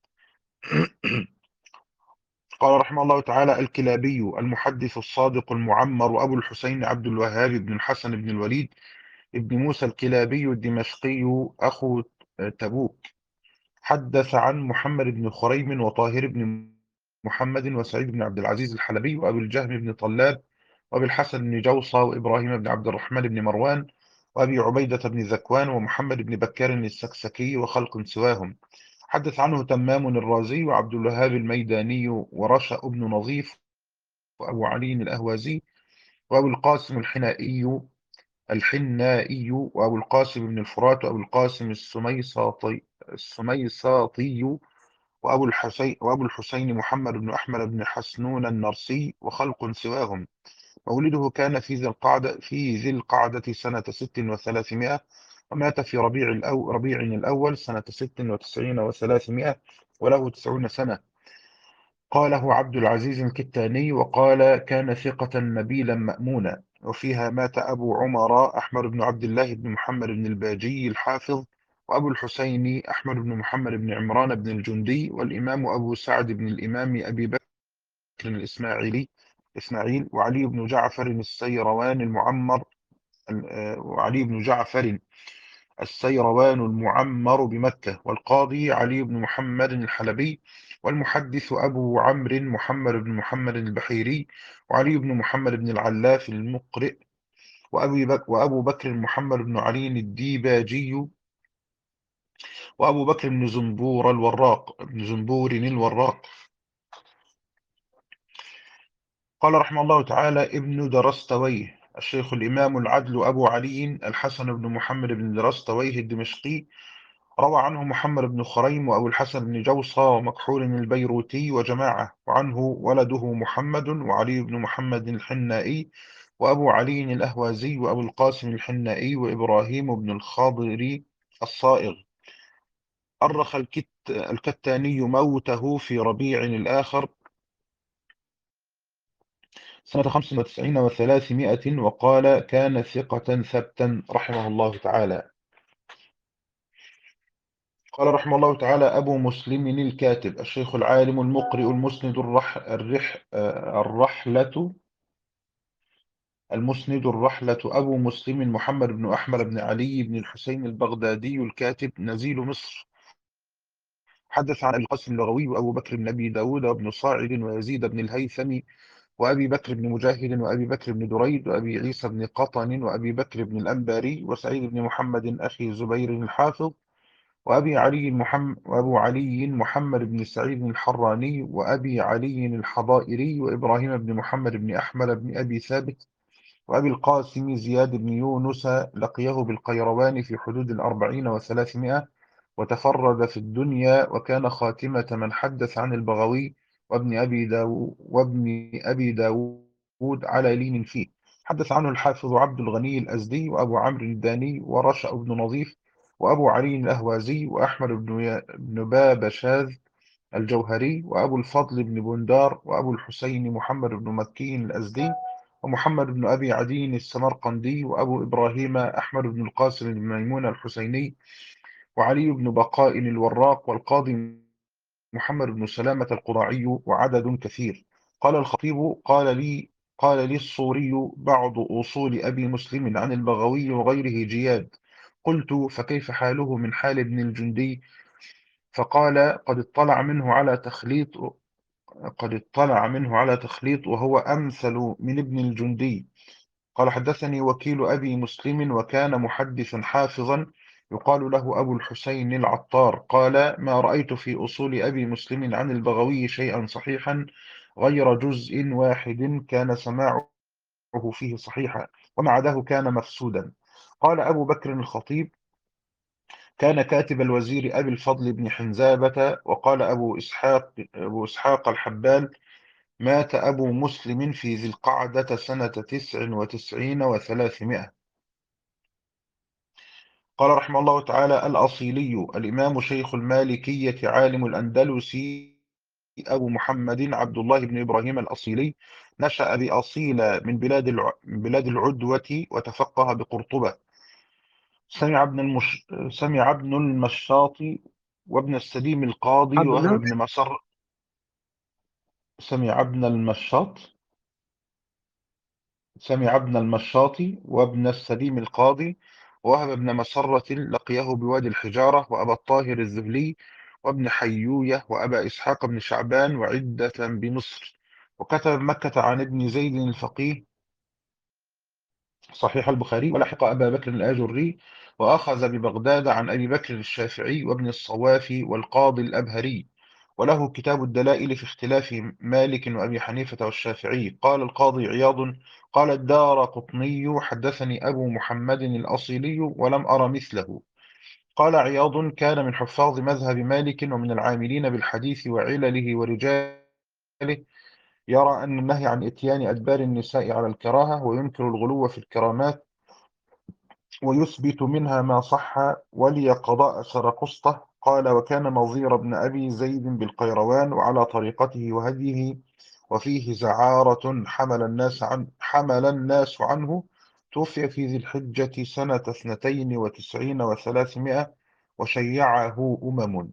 قال رحمه الله تعالى: الكلابي المحدث الصادق المعمر وأبو الحسين عبد الوهاب بن الحسن بن الوليد ابن موسى الكلابي الدمشقي أخو تبوك، حدث عن محمد بن خريم وطاهر بن محمد وسعيد بن عبد العزيز الحلبي وأبي الجهم بن طلاب وأبي الحسن بن جوصى وإبراهيم بن عبد الرحمن بن مروان وأبي عبيدة بن ذكوان ومحمد بن بكار السكسكي وخلق سواهم. حدث عنه تمام الرازي وعبد الوهاب الميداني ورشا بن نظيف وأبو علي الأهوازي وأبو القاسم الحنائي الحنائي وأبو القاسم بن الفرات وأبو القاسم السميساطي السميساطي وأبو الحسين وأبو الحسين محمد بن أحمد بن حسنون النرسي وخلق سواهم. مولده كان في ذي القعدة في ذي القعدة سنة ست وثلاثمائة، ومات في ربيع الأو ربيع الأول سنة ست وتسعين وثلاثمائة وله تسعون سنة. قاله عبد العزيز الكتاني وقال: كان ثقة نبيلا مأمونا. وفيها مات أبو عمر أحمد بن عبد الله بن محمد بن الباجي الحافظ، وأبو الحسين أحمد بن محمد بن عمران بن الجندي، والإمام أبو سعد بن الإمام أبي بكر الإسماعيلي إسماعيل، وعلي بن جعفر السيروان المعمر وعلي بن جعفر السيروان المعمر بمكة، والقاضي علي بن محمد الحلبي، والمحدث أبو عمرو محمد بن محمد البحيري، وعلي بن محمد بن العلاف المقرئ، وأبي بك وأبو بكر محمد بن علي الديباجي، وأبو بكر بن زنبور الوراق بن زنبور الوراق. قال رحمه الله تعالى: ابن درستويه الشيخ الإمام العدل أبو علي الحسن بن محمد بن درستويه الدمشقي، روى عنه محمد بن خريم وأبو الحسن بن جوصى ومكحول البيروتي وجماعة، وعنه ولده محمد وعلي بن محمد الحنائي وأبو علي الأهوازي وأبو القاسم الحنائي وإبراهيم بن الخاضري الصائغ. أرخ الكت الكتاني موته في ربيع الآخر سنة خمس وتسعين وثلاثمائة، وقال: كان ثقة ثبتا رحمه الله تعالى. قال رحمه الله تعالى: أبو مسلم الكاتب الشيخ العالم المقرئ المسند الرح الرح الرحلة المسند الرحلة أبو مسلم محمد بن أحمد بن علي بن الحسين البغدادي الكاتب نزيل مصر. حدث عن أبي القاسم اللغوي وأبو بكر بن أبي داود وابن صاعد ويزيد بن الهيثم وأبي بكر بن مجاهد وأبي بكر بن دريد وأبي عيسى بن قطن وأبي بكر بن الأنباري وسعيد بن محمد أخي زبير الحافظ وأبي علي محمد وأبو علي محمد بن سعيد الحراني وأبي علي الحضائري وإبراهيم بن محمد بن أحمد بن أبي ثابت وأبي القاسم زياد بن يونس، لقيه بالقيروان في حدود الأربعين وثلاثمائة، وتفرد في الدنيا، وكان خاتمة من حدث عن البغوي وابن أبي داو وابن أبي داود على لين فيه. حدث عنه الحافظ عبد الغني الأزدي وأبو عمرو الداني ورشأ بن نظيف وأبو علي الأهوازي وأحمد بن يا- بن بابشاذ الجوهري وأبو الفضل بن بندار وأبو الحسين محمد بن مكي الأزدي ومحمد بن أبي عدي السمرقندي وأبو إبراهيم أحمد بن القاسم بن ميمون الحسيني وعلي بن بقاء الوراق والقاضي محمد بن سلامة القضاعي وعدد كثير. قال الخطيب: قال لي قال لي الصوري بعض أصول أبي مسلم عن البغوي وغيره جياد. قلت: فكيف حاله من حال ابن الجندي؟ فقال: قد اطلع منه على تخليط قد اطلع منه على تخليط وهو أمثل من ابن الجندي. قال: حدثني وكيل أبي مسلم وكان محدثا حافظا يقال له أبو الحسين العطار، قال: ما رأيت في أصول أبي مسلم عن البغوي شيئا صحيحا غير جزء واحد كان سماعه فيه صحيحا، وما عداه كان مفسودا. قال أبو بكر الخطيب: كان كاتب الوزير أبي الفضل بن حنزابة. وقال أبو إسحاق أبو إسحاق الحبال: مات أبو مسلم في ذي القعدة سنة تسع وتسعين وثلاثمائة. قال رحمه الله تعالى: الأصيلي الإمام شيخ المالكية عالم الأندلس أبو محمد عبد الله بن إبراهيم الأصيلي، نشأ بأصيل من بلاد الع... من بلاد العدوة، وتفقه بقرطبة. سمع ابن المش... سمع ابن المشاط وابن السليم القاضي وهب عبنا بن مسر. سمع ابن المشاط سمع ابن المشاط وابن السليم القاضي ووهب بن مسرة لقيه بوادي الحجارة، وأبا الطاهر الذهلي وابن حيوية وأبا إسحاق بن شعبان وعدة بمصر. وكتب مكة عن ابن زيد الفقيه صحيح البخاري، ولحق أبا بكر الآجري، وأخذ ببغداد عن أبي بكر الشافعي وابن الصوافي والقاضي الأبهري. وله كتاب الدلائل في اختلاف مالك وأبي حنيفة والشافعي. قال القاضي عياض: قال الدار قطني: حدثني أبو محمد الأصيلي ولم أر مثله. قال عياض: كان من حفاظ مذهب مالك ومن العاملين بالحديث وعلله ورجاله، يرى أن النهي عن إتيان أدبار النساء على الكراهة، وينكر الغلو في الكرامات، ويثبت منها ما صح، ولي قضاء سرقسطة. قال: وكان نظير بن أبي زيد بالقيروان، وعلى طريقته وهديه، وفيه زعارة حمل الناس عن حمل الناس عنه. توفي في ذي الحجة سنة اثنتين وتسعين وثلاثمائة، وشيعه أمم.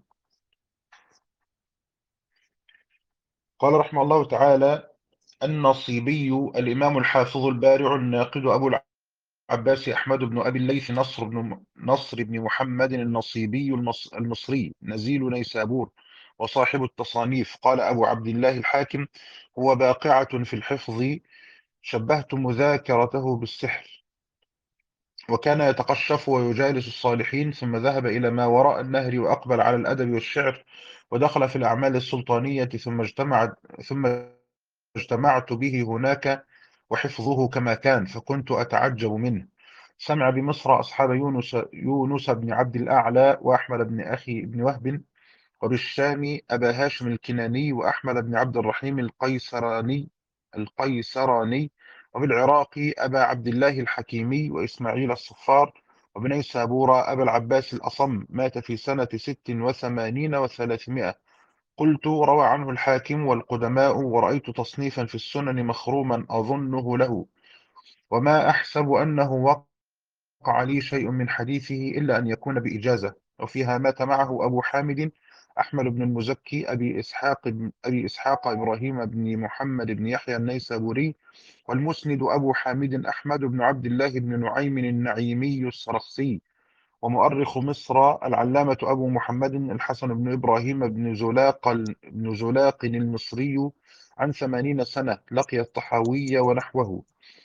قال رحمه الله تعالى: النصيبي الإمام الحافظ البارع الناقد أبو عباس أحمد بن أبي الليث نصر بن نصر بن محمد النصيبي المص- المصري، نزيل نيسابور وصاحب التصانيف. قال أبو عبد الله الحاكم: هو باقعة في الحفظ، شبهت مذاكرته بالسحر. وكان يتقشف ويجالس الصالحين، ثم ذهب إلى ما وراء النهر وأقبل على الأدب والشعر، ودخل في الأعمال السلطانية، ثم اجتمع ثم اجتمعت به هناك، وحفظه كما كان، فكنت أتعجب منه. سمع بمصر أصحاب يونس يونس بن عبد الأعلى وأحمد بن أخي بن وهب، وبالشام أبا هاشم الكناني وأحمد بن عبد الرحيم القيسراني القيسراني وبالعراق أبا عبد الله الحكيمي وإسماعيل الصفار، وبنيسابور أبا العباس الأصم، مات في سنة ست وثمانين وثلاثمائة. قلت: روى عنه الحاكم والقدماء، ورأيت تصنيفا في السنن مخروما أظنه له، وما أحسب أنه وقع لي شيء من حديثه إلا أن يكون بإجازة. وفيها مات معه أبو حامد أحمد بن المزكي أبي إسحاق بن أبي إسحاق إبراهيم بن محمد بن يحيى النيسابوري، والمسند أبو حامد أحمد بن عبد الله بن نعيم النعيمي السرخسي، ومؤرخ مصر العلامة أبو محمد الحسن بن إبراهيم بن زلاق بن زلاق المصري، عن ثمانين سنة، لقي الطحاوي ونحوه.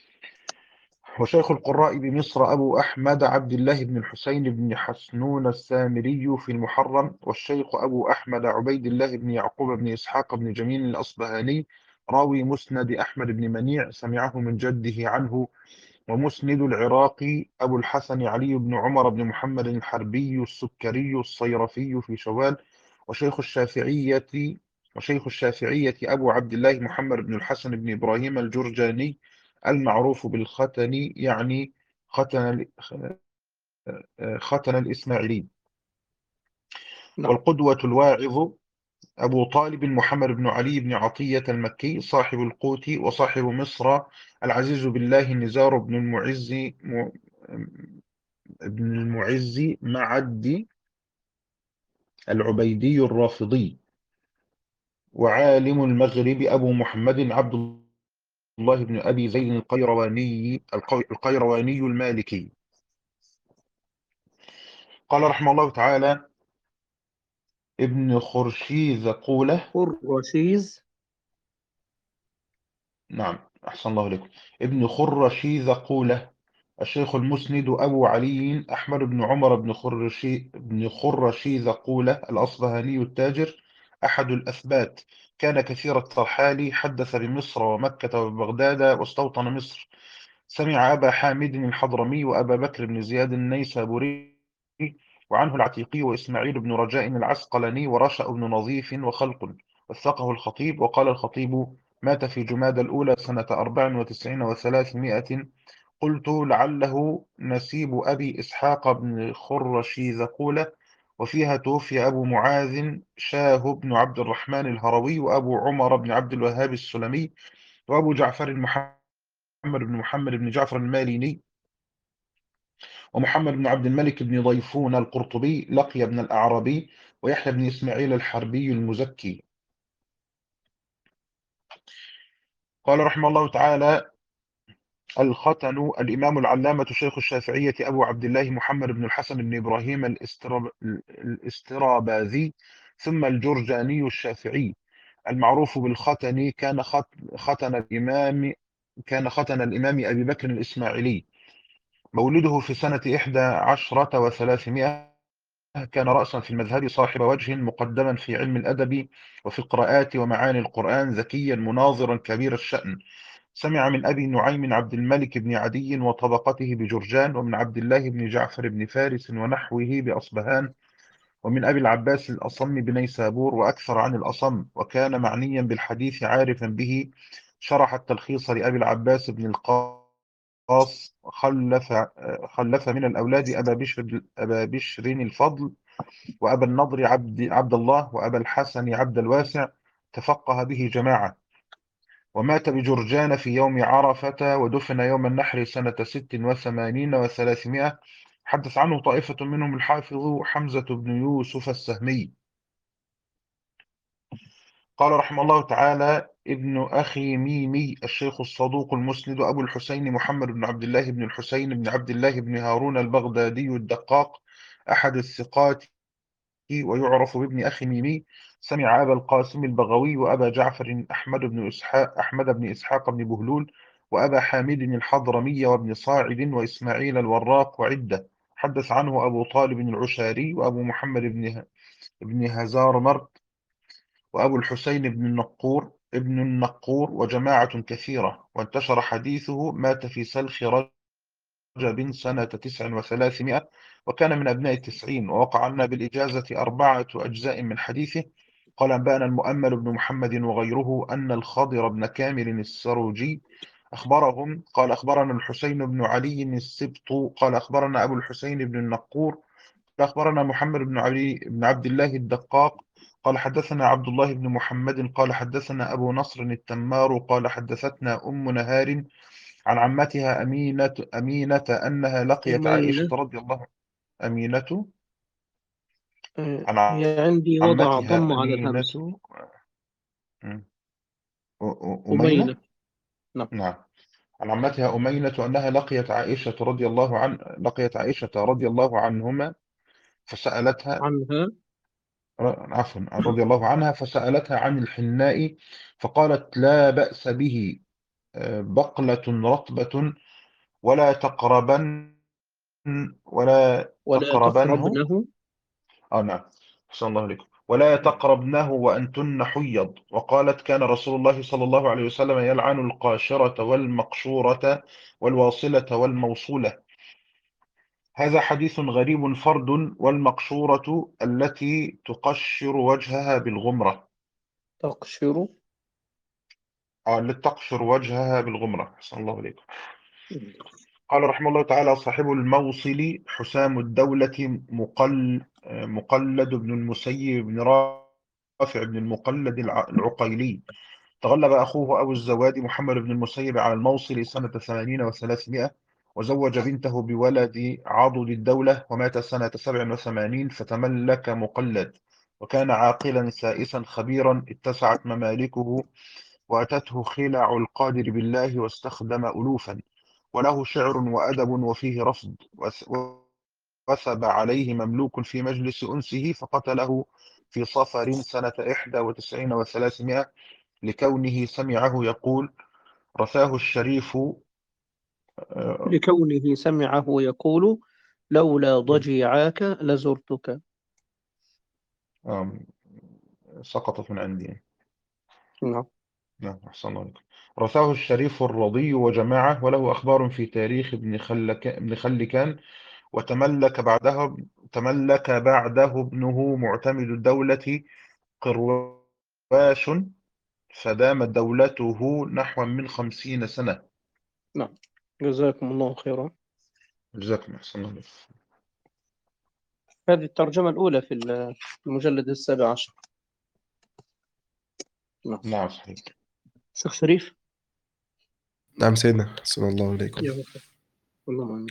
وشيخ القراء بمصر أبو أحمد عبد الله بن الحسين بن حسنون السامري في المحرم، والشيخ أبو أحمد عبيد الله بن يعقوب بن إسحاق بن جميل الأصبهاني، راوي مسند أحمد بن منيع، سمعه من جده عنه. ومسند العراقي أبو الحسن علي بن عمر بن محمد الحربي السكري الصيرفي في شوال. وشيخ الشافعية وشيخ الشافعية أبو عبد الله محمد بن الحسن بن إبراهيم الجرجاني، المعروف بالختن، يعني ختن ختن الإسماعيلي. نعم. والقدوة الواعظ أبو طالب محمد بن علي بن عطية المكي، صاحب القوت وصاحب مصر، العزيز بالله النزار بن المعز ابن المعز معدي العبيدي الرافضي، وعالم المغرب أبو محمد عبد الله بن أبي زيد القيرواني القيرواني المالكي. قال رحمه الله تعالى: ابن خرشيذ قوله. الرشيز. نعم، أحسن الله عليكم. ابن خرشيذ قوله: الشيخ المسند أبو علي أحمد بن عمر بن خرشي بن خرشيذ قوله الأصبهاني التاجر، أحد الأثبات، كان كثير الترحال، حدث بمصر ومكة وبغداد، واستوطن مصر. سمع أبا حامد الحضرمي وأبا بكر بن زياد النيسابوري وعنه العتيقي وإسماعيل بن رجاء العسقلاني ورشأ بن نظيف وخلق. وثقه الخطيب. وقال الخطيب: مات في جمادى الأولى سنة أربع وتسعين وثلاثمائة. قلت: لعله نسيب أبي إسحاق بن خرشي ذقولة. وفيها توفي أبو معاذ شاه بن عبد الرحمن الهروي، وأبو عمر بن عبد الوهاب السلمي، وأبو جعفر محمد بن محمد بن جعفر الماليني، ومحمد بن عبد الملك بن ضيفون القرطبي، لقي ابن الأعرابي، ويحيى بن إسماعيل الحربي المزكي. قال رحمه الله تعالى: الختن الإمام العلامة شيخ الشافعية أبو عبد الله محمد بن الحسن بن إبراهيم الاستراب- الاستراباذي، ثم الجرجاني الشافعي، المعروف بالختن. كان خت- ختن الإمام كان ختن الإمام أبي بكر الإسماعيلي. مولده في سنة إحدى عشرة وثلاثمائة. كان رأسا في المذهب، صاحب وجه، مقدما في علم الأدب وفي القراءات ومعاني القرآن، ذكيا مناظرا كبير الشأن. سمع من أبي نعيم عبد الملك بن عدي وطبقته بجرجان، ومن عبد الله بن جعفر بن فارس ونحوه بأصبهان، ومن أبي العباس الأصم بنيسابور، وأكثر عن الأصم، وكان معنيا بالحديث عارفا به. شرح التلخيص لأبي العباس بن القاص. خلف خلف من الأولاد أبا بشر أبا بشر الفضل، وأبا النضر عبد عبد الله، وأبا الحسن عبد الواسع. تفقه به جماعة. ومات بجرجان في يوم عرفة، ودفن يوم النحر سنة ست وثمانين وثلاثمائة. حدث عنه طائفة منهم الحافظ حمزة بن يوسف السهمي. قال رحمه الله تعالى: ابن أخي ميمي الشيخ الصدوق المسند أبو الحسين محمد بن عبد الله بن الحسين بن عبد الله بن هارون البغدادي الدقاق، أحد الثقات، ويعرف بابن أخي ميمي. سمع أبا القاسم البغوي، وأبا جعفر أحمد بن إسحاق أحمد بن إسحاق بن بهلول، وأبا حامد الحضرمي، وابن صاعد، وإسماعيل الوراق، وعدة. حدث عنه أبو طالب العشاري، وأبو محمد بن بن هزار مرد، وأبو الحسين بن النقور ابن النقور، وجماعة كثيرة. وانتشر حديثه. مات في سلخ رجب سنة تسع وثلاثمائة، وكان من أبناء التسعين. ووقع لنا بالإجازة أربعة أجزاء من حديثه. قال أنبأنا المؤمل بن محمد وغيره أن الخضر بن كامل السروجي أخبرهم قال: أخبرنا الحسين بن علي السبط قال: أخبرنا أبو الحسين بن النقور قال: أخبرنا محمد بن علي بن عبد الله الدقاق قال: حدثنا عبد الله بن محمد قال: حدثنا أبو نصر التمار قال: حدثتنا أم نهار عن عمتها أمينة أمينة أنها لقيت عائشة أمينة. رضي الله أمينة آه، عن هي عندي وضع ضم عمتها على أمينة الهمس. م. أ- أ- أمينة. أمينة. نعم. نعم. عن عمتها أمينة أنها لقيت عائشة رضي الله عن لقيت عائشة رضي الله عنهما فسألتها عنها. عفوا رضي الله عنها فسألتها عن الحناء، فقالت: لا بأس به، آه، بقلة رطبة، ولا تقربن ولا ولا تقربنه. تقربنه. اه نعم. أحسن الله عليكم. ولا تقربنه وأنتن حيض. وقالت: كان رسول الله صلى الله عليه وسلم يلعن القاشرة والمقشورة والواصلة والموصولة. هذا حديث غريب فرد. والمقشورة التي تقشر وجهها بالغمرة. تقشر. آه التي تقشر وجهها بالغمرة. أحسن الله عليكم. قال رحمه الله تعالى: صاحب الموصل حسام الدولة مقل مقلد بن المسيب بن رافع بن المقلد الع- العقيلي. تغلب أخوه أبو الزواد محمد بن المسيب على الموصل سنة ثمانين وثلاثمائة، وزوج بنته بولد عضد الدولة، ومات سنة سبع وثمانين فتملك مقلد. وكان عاقلا سائسا خبيرا، اتسعت ممالكه، وأتته خلع القادر بالله، واستخدم ألوفا. وله شعر وأدب وفيه رفض. وث- وثب عليه مملوك في مجلس أنسه فقتله في صفر سنة إحدى وتسعين وثلاثمائة، لكونه سمعه يقول: رثاه الشريف. آه، لكونه سمعه يقول: لولا ضجيعاك لزرتك. آم، سقطت من عندي. نعم. نعم أحسن الله عليكم. رثاه الشريف الرضي وجماعة، وله أخبار في تاريخ ابن خلك ابن خلكان، وتملك بعدها تملك بعده ابنه معتمد الدولة قرواش، فدامت دولته نحو من خمسين سنة. نعم، جزاكم الله خيرا. جزاكم أحسن الله. هذه الترجمة الأولى في المجلد السابع عشر. نعم. نعم صحيح. شيخ شريف. نعم سيدنا، صلى الله عليكم. يا رب. اللهم آمين.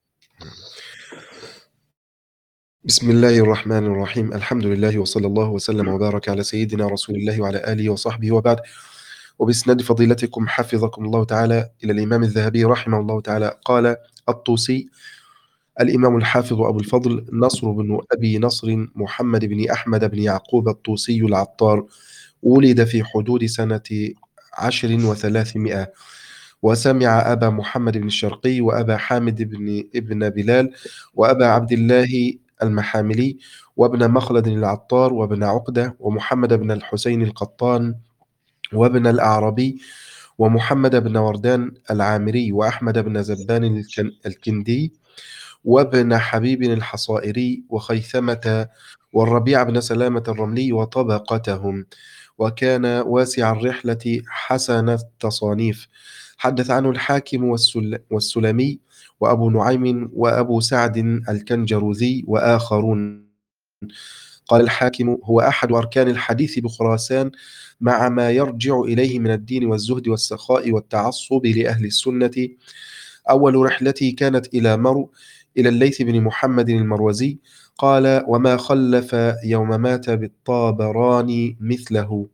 بسم الله الرحمن الرحيم، الحمد لله وصلى الله وسلم وبارك على سيدنا رسول الله وعلى آله وصحبه وبعد. وبسند فضيلتكم حفظكم الله تعالى إلى الإمام الذهبي رحمه الله تعالى قال الطوسي الإمام الحافظ أبو الفضل نصر بن أبي نصر محمد بن أحمد بن يعقوب الطوسي العطار، ولد في حدود سنة عشر وثلاثمائة، وسمع أبا محمد بن الشرقي وأبا حامد بن ابن بلال وأبا عبد الله المحاملي وابن مخلد العطار وابن عقدة ومحمد بن الحسين القطان وابن الأعربي ومحمد بن وردان العامري وأحمد بن زبان الكندي وابن حبيب الحصائري وخيثمة والربيع بن سلامة الرملي وطبقتهم، وكان واسع الرحلة حسن التصانيف. حدث عنه الحاكم والسل... والسلمي وأبو نعيم وأبو سعد الكنجروذي وآخرون. قال الحاكم هو أحد أركان الحديث بخراسان، مع ما يرجع إليه من الدين والزهد والسخاء والتعصب لأهل السنة. أول رحلتي كانت إلى مرو إلى الليث بن محمد المروزي. قال وما خلف يوم مات بالطابراني مثله.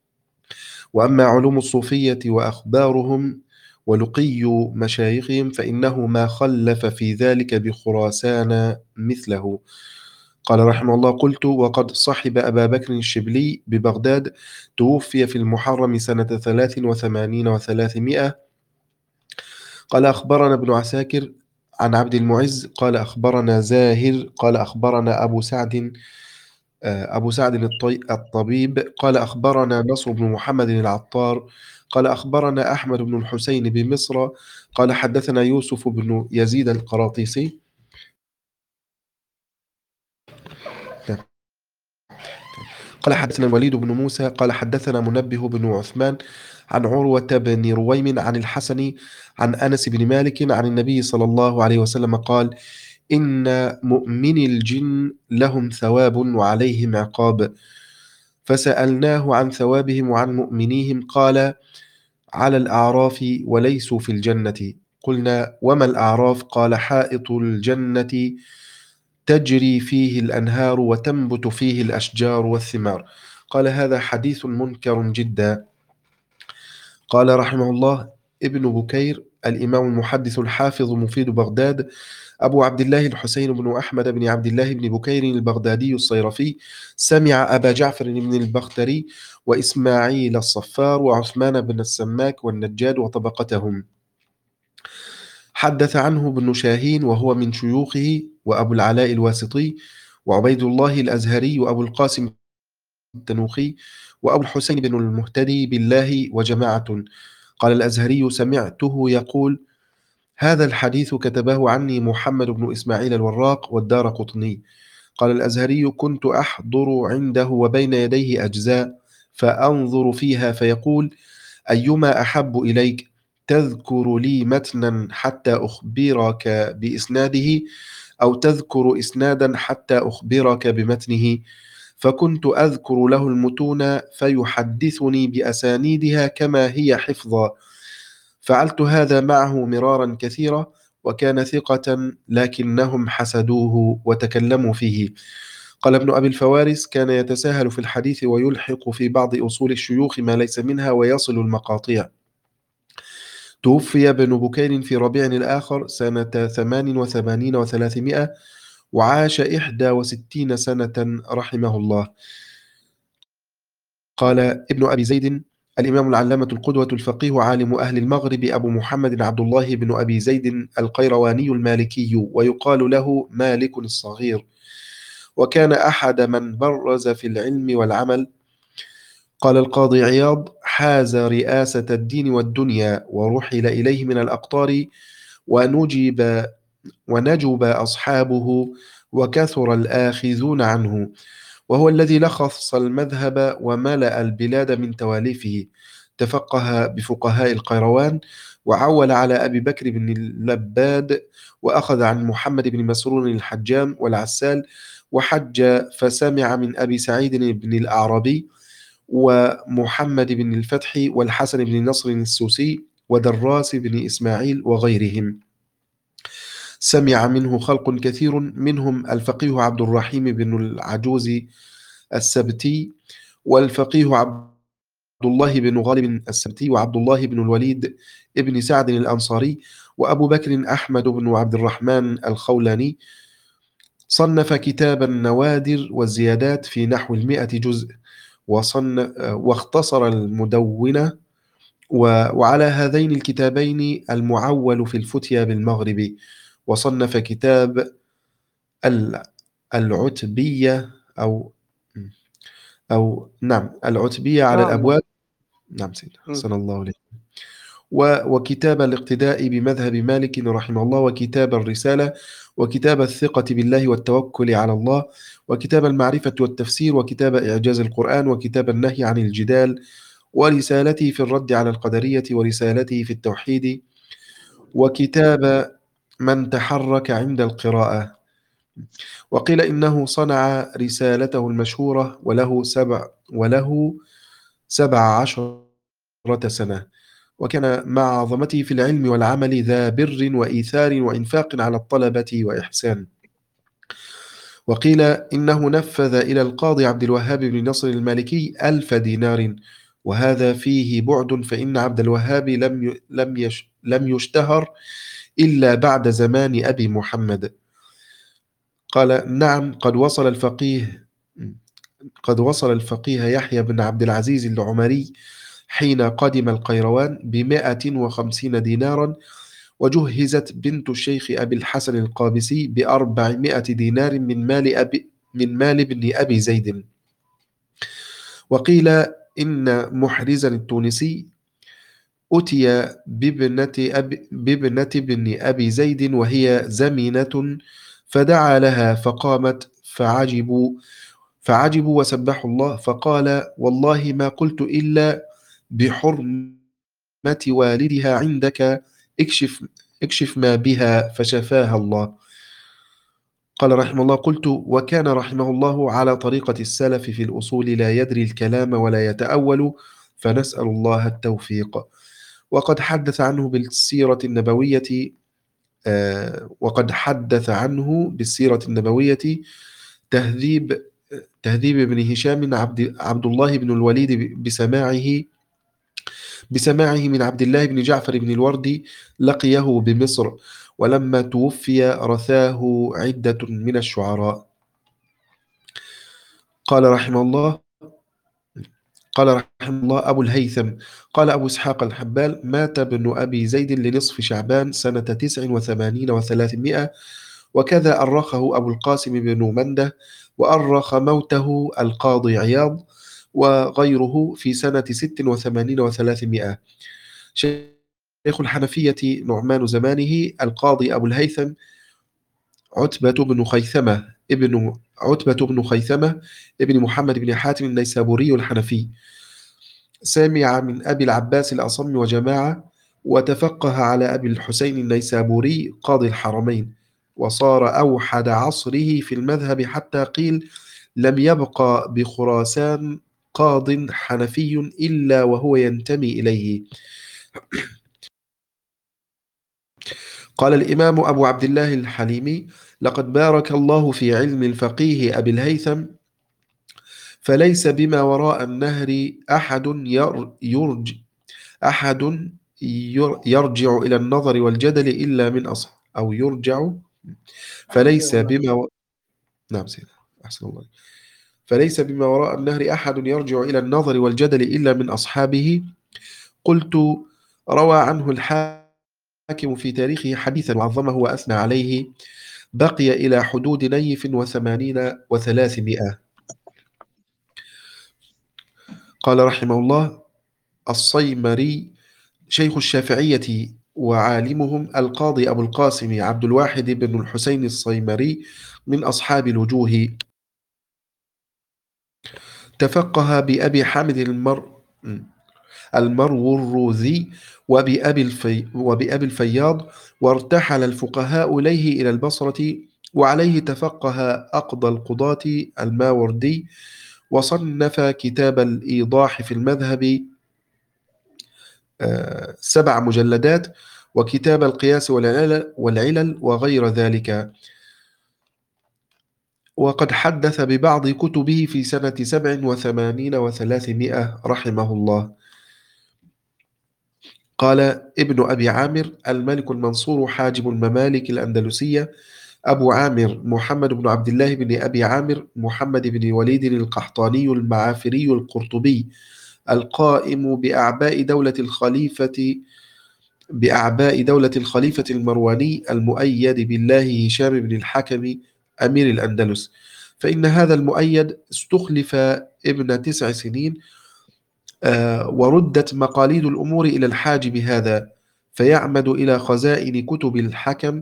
وأما علوم الصوفية وأخبارهم ولقي مشايخهم فإنه ما خلف في ذلك بخراسان مثله. قال رحمه الله قلت وقد صحب أبا بكر الشبلي ببغداد، توفي في المحرم سنة ثلاث وثمانين وثلاثمائة. قال أخبرنا ابن عساكر عن عبد المعز قال أخبرنا زاهر قال أخبرنا أبو سعد أبو سعد الطبيب قال أخبرنا نصر بن محمد العطار قال أخبرنا أحمد بن الحسين بمصر قال حدثنا يوسف بن يزيد القراطيسي قال حدثنا الوليد بن موسى قال حدثنا منبه بن عثمان عن عروة بن رويم عن الحسن عن أنس بن مالك عن النبي صلى الله عليه وسلم قال إن مؤمني الجن لهم ثواب وعليهم عقاب. فسألناه عن ثوابهم وعن مؤمنيهم قال على الأعراف وليسوا في الجنة. قلنا وما الأعراف؟ قال حائط الجنة تجري فيه الأنهار وتنبت فيه الأشجار والثمار. قال هذا حديث منكر جدا. قال رحمه الله ابن بكير الإمام المحدث الحافظ مفيد بغداد أبو عبد الله الحسين بن أحمد بن عبد الله بن بكير البغدادي الصيرفي سمع أبا جعفر بن البختري وإسماعيل الصفار وعثمان بن السماك والنجاد وطبقتهم. حدث عنه ابن شاهين وهو من شيوخه وأبو العلاء الواسطي وعبيد الله الأزهري وأبو القاسم التنوخي وأبو الحسين بن المهتدي بالله وجماعة. قال الأزهري سمعته يقول هذا الحديث كتبه عني محمد بن إسماعيل الوراق والدار قطني. قال الأزهري كنت أحضر عنده وبين يديه أجزاء فأنظر فيها فيقول أيما أحب إليك تذكر لي متنا حتى أخبرك بإسناده أو تذكر إسنادا حتى أخبرك بمتنه؟ فكنت أذكر له المتون فيحدثني بأسانيدها كما هي حفظا. فعلت هذا معه مرارا كثيرا وكان ثقة لكنهم حسدوه وتكلموا فيه. قال ابن أبي الفوارس كان يتساهل في الحديث ويلحق في بعض أصول الشيوخ ما ليس منها ويصل المقاطيع. توفي ابن بكير في ربيع الآخر سنة ثمان وثمانين وثلاثمائة وعاش إحدى وستين سنة رحمه الله. قال ابن أبي زيد الإمام العلامة القدوة الفقيه عالم أهل المغرب أبو محمد عبد الله بن أبي زيد القيرواني المالكي ويقال له مالك الصغير، وكان أحد من برز في العلم والعمل. قال القاضي عياض حاز رئاسة الدين والدنيا ورحل إليه من الأقطار ونجب ونجب أصحابه وكثر الآخذون عنه، وهو الذي لخص المذهب وملأ البلاد من تواليفه. تفقه بفقهاء القيروان، وعول على أبي بكر بن اللباد، وأخذ عن محمد بن مسرور الحجام والعسال، وحج فسمع من أبي سعيد بن الأعرابي ومحمد بن الفتح والحسن بن نصر السوسي ودراس بن إسماعيل وغيرهم. سمع منه خلق كثير، منهم الفقيه عبد الرحيم بن العجوز السبتي، والفقيه عبد الله بن غالب السبتي، وعبد الله بن الوليد ابن سعد الأنصاري، وأبو بكر أحمد بن عبد الرحمن الخولاني. صنف كتاب النوادر والزيادات في نحو المئة جزء، وصن واختصر المدونة، وعلى هذين الكتابين المعول في الفتيا بالمغرب. وصنف كتاب العتبية أو أو نعم العتبية على نعم. الأبواب. نعم سيدنا، مم. حسن الله عليك. وكتاب الاقتداء بمذهب مالك رحمه الله، وكتاب الرسالة، وكتاب الثقة بالله والتوكل على الله، وكتاب المعرفة والتفسير، وكتاب إعجاز القرآن، وكتاب النهي عن الجدال، ورسالته في الرد على القدرية، ورسالته في التوحيد، وكتاب من تحرك عند القراءة. وقيل إنه صنع رسالته المشهورة وله سبع وله سبع عشرة سنة، وكان مع عظمته في العلم والعمل ذا بر وإيثار وإنفاق على الطلبة وإحسان. وقيل إنه نفذ إلى القاضي عبد الوهاب بن نصر المالكي ألف دينار، وهذا فيه بعد، فإن عبد الوهاب لم لم يش لم يشتهر إلا بعد زمان أبي محمد. قال نعم، قد وصل الفقيه قد وصل الفقيه يحيى بن عبد العزيز العمري حين قدم القيروان بمائة وخمسين دينارا، وجهزت بنت الشيخ أبي الحسن القابسي بأربعمائة دينار من مال أبي من مال ابن أبي زيد. وقيل إن محرزا التونسي أتي بابنة أبي, بابنة ابن أبي زيد وهي زمينة، فدعا لها فقامت، فعجبوا فعجبوا وسبحوا الله، فقال والله ما قلت إلا بحرمة والدها عندك، اكشف, اكشف ما بها، فشفاها الله. قال رحمه الله: قلت: وكان رحمه الله على طريقة السلف في الأصول، لا يدري الكلام ولا يتأول، فنسأل الله التوفيق. وقد حدث عنه بالسيرة النبوية آه وقد حدث عنه بالسيرة النبوية تهذيب تهذيب ابن هشام عبد, عبد الله بن الوليد بسماعه بسماعه من عبد الله بن جعفر بن الوردي، لقيه بمصر، ولما توفي رثاه عدة من الشعراء. قال رحمه الله قال رحمه الله أبو الهيثم قال أبو إسحاق الحبال: مات ابن أبي زيد لنصف شعبان سنة تسع وثمانين وثلاثمائة، وكذا أرخه أبو القاسم بن منده، وأرخ موته القاضي عياض وغيره في سنة ست وثمانين وثلاثمائة. شيخ الحنفية نعمان زمانه القاضي أبو الهيثم عتبة بن خيثمة ابن عتبة بن خيثمة ابن محمد بن حاتم النيسابوري الحنفي، سمع من أبي العباس الأصم وجماعة، وتفقه على أبي الحسين النيسابوري قاضي الحرمين، وصار أوحد عصره في المذهب، حتى قيل لم يبقى بخراسان قاض حنفي إلا وهو ينتمي إليه. قال الإمام أبو عبد الله الحليمي: لقد بارك الله في علم الفقيه أبي الهيثم، فليس بما وراء النهر أحد يرج أحد يرجع إلى النظر والجدل إلا من أصح أو يرجع فليس بما و... نعم سيدي أحسن الله فليس بما وراء النهر أحد يرجع إلى النظر والجدل إلا من أصحابه. قلت: روى عنه الحاكم في تاريخه حديثا وعظمه وأثنى عليه، بقي إلى حدود نيف وثمانين وثلاثمائة. قال رحمه الله: الصيمري شيخ الشافعية وعالمهم القاضي أبو القاسم عبد الواحد بن الحسين الصيمري من أصحاب الوجوه، تفقه بأبي حامد المر المروذي وبأبي, الفي وبأبي الفياض، وارتحل الفقهاء إليه إلى البصرة، وعليه تفقه أقضى القضاة الماوردي، وصنف كتاب الإيضاح في المذهب آه، سبع مجلدات، وكتاب القياس والعلل, والعلل وغير ذلك. وقد حدث ببعض كتبه في سنة سبع وثمانين وثلاثمائة رحمه الله. قال ابن أبي عامر الملك المنصور حاجب الممالك الأندلسية أبو عامر محمد بن عبد الله بن أبي عامر محمد بن وليد القحطاني المعافري القرطبي، القائم بأعباء دولة الخليفة بأعباء دولة الخليفة المرواني المؤيد بالله هشام بن الحكم أمير الأندلس. فإن هذا المؤيد استخلف ابن تسع سنين، آه وردت مقاليد الأمور إلى الحاجب هذا، فيعمد إلى خزائن كتب الحكم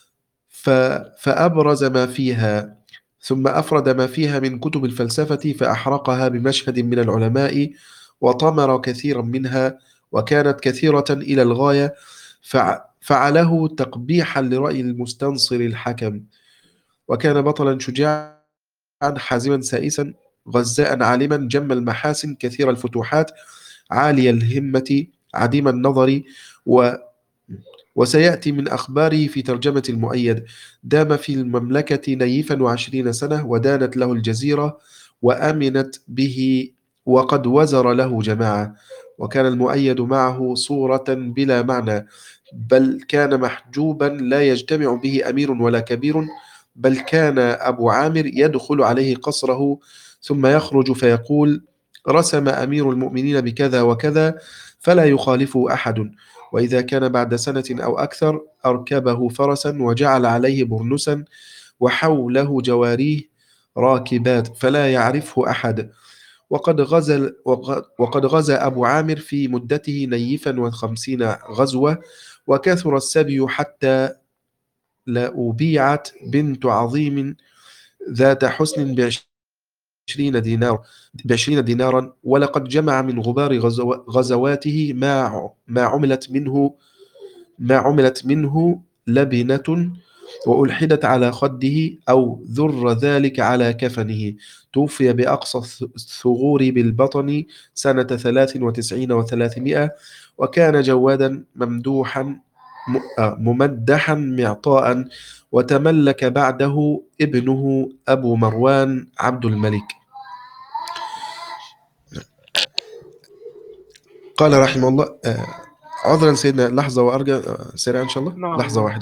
فأبرز ما فيها، ثم أفرد ما فيها من كتب الفلسفة فأحرقها بمشهد من العلماء، وطمر كثيرا منها، وكانت كثيرة إلى الغاية، فعله تقبيحا لرأي المستنصر الحكم. وكان بطلا شجاعا حازما سائسا غزاء عالما جم المحاسن كثير الفتوحات عالي الهمة عديم النظر. و وسيأتي من أخباره في ترجمة المؤيد: دام في المملكة نيفا وعشرين سنة، ودانت له الجزيرة وأمنت به، وقد وزر له جماعة، وكان المؤيد معه صورة بلا معنى، بل كان محجوبا لا يجتمع به أمير ولا كبير، بل كان أبو عامر يدخل عليه قصره ثم يخرج فيقول: رسم أمير المؤمنين بكذا وكذا فلا يخالفه أحد، وإذا كان بعد سنة أو أكثر أركبه فرسا وجعل عليه برنسا وحوله جواريه راكبات فلا يعرفه أحد. وقد غزا وقد غزا أبو عامر في مدته نيفا وخمسين غزوة، وكثر السبي حتى لا أبيعت بنت عظيم ذات حسن بعشرين دينار بعشرين دينارا، ولقد جمع من غبار غزو غزواته ما ما عملت منه ما عملت منه لبنة، وألحدت على خده أو ذر ذلك على كفنه. توفي بأقصى الثغور بالبطن سنة ثلاث وتسعين وثلاثمائة، وكان جوادا ممدوحا ممدحا معطاء، وتملك بعده ابنه أبو مروان عبد الملك. قال رحمه الله آه عذرا سيدنا لحظة وأرجع آه سريعا إن شاء الله. نعم لحظة نعم. واحدة.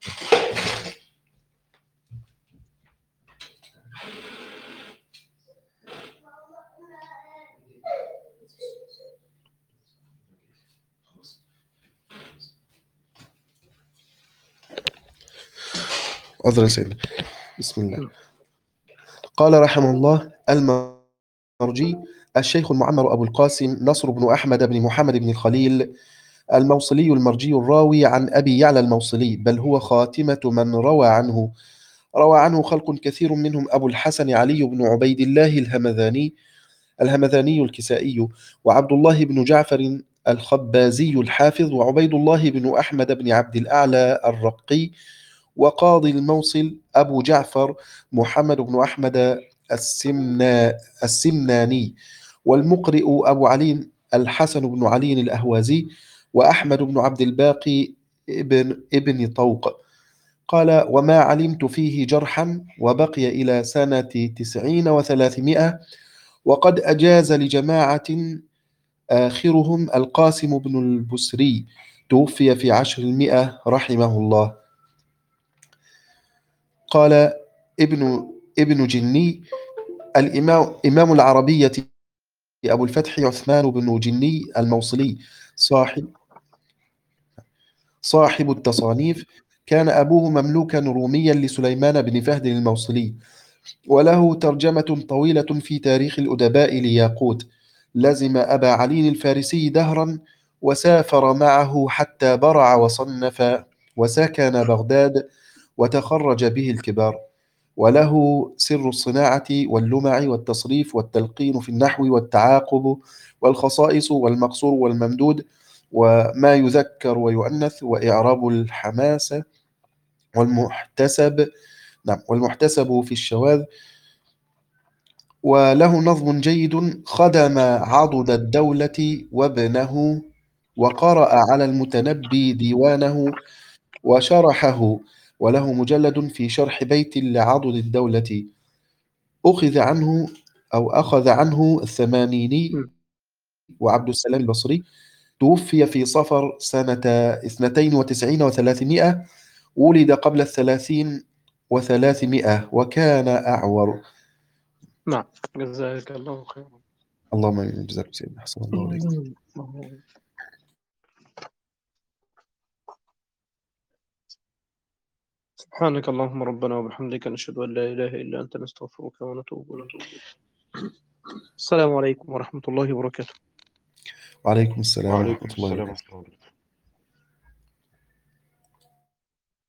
عذرا سيدنا. بسم الله. قال رحمه الله المرجي الشيخ المعمر أبو القاسم نصر بن أحمد بن محمد بن الخليل الموصلي المرجي، الراوي عن أبي يعلى الموصلي، بل هو خاتمة من روى عنه. روى عنه خلق كثير، منهم أبو الحسن علي بن عبيد الله الهمذاني الهمذاني الكسائي، وعبد الله بن جعفر الخبازي الحافظ، وعبيد الله بن أحمد بن عبد الأعلى الرقي، وقاضي الموصل أبو جعفر محمد بن أحمد السمنا السمناني، والمقرئ أبو علي الحسن بن علي الأهوازي، وأحمد بن عبد الباقي ابن, ابن طوق. قال وما علمت فيه جرحا، وبقي إلى سنة تسعين وثلاثمائة، وقد أجاز لجماعة آخرهم القاسم بن البسري، توفي في عشر المئة رحمه الله. قال ابن ابن جني الإمام إمام العربية أبو الفتح عثمان بن جني الموصلي، صاحب صاحب التصانيف، كان أبوه مملوكا روميا لسليمان بن فهد الموصلي، وله ترجمة طويلة في تاريخ الأدباء لياقوت. لزم أبا علي الفارسي دهرا، وسافر معه حتى برع وصنف وسكن بغداد وتخرج به الكبار، وله سر الصناعة واللمع والتصريف والتلقين في النحو والتعاقب والخصائص والمقصور والممدود وما يذكر ويؤنث وإعراب الحماسة والمحتسب نعم والمحتسب في الشواذ، وله نظم جيد خدم عضد الدولة وابنه، وقرأ على المتنبي ديوانه وشرحه، وله مجلد في شرح بيت لعضد الدولة أخذ عنه أو أخذ عنه الثمانيني م. وعبد السلام البصري، توفي في صفر سنة اثنتين وتسعين وثلاثمائة، ولد قبل الثلاثين وثلاثمائة، وكان أعور. نعم، جزاك الله خيرا. اللهم آمين. جزاكم سيدنا، أحسن الله إليك. سبحانك اللهم ربنا وبحمدك، نشهد أن لا إله إلا أنت، نستغفرك ونتوب إليك. السلام عليكم ورحمة الله وبركاته. وعليكم السلام وعليكم ورحمة الله السلام وبركاته. ورحمة الله وبركاته.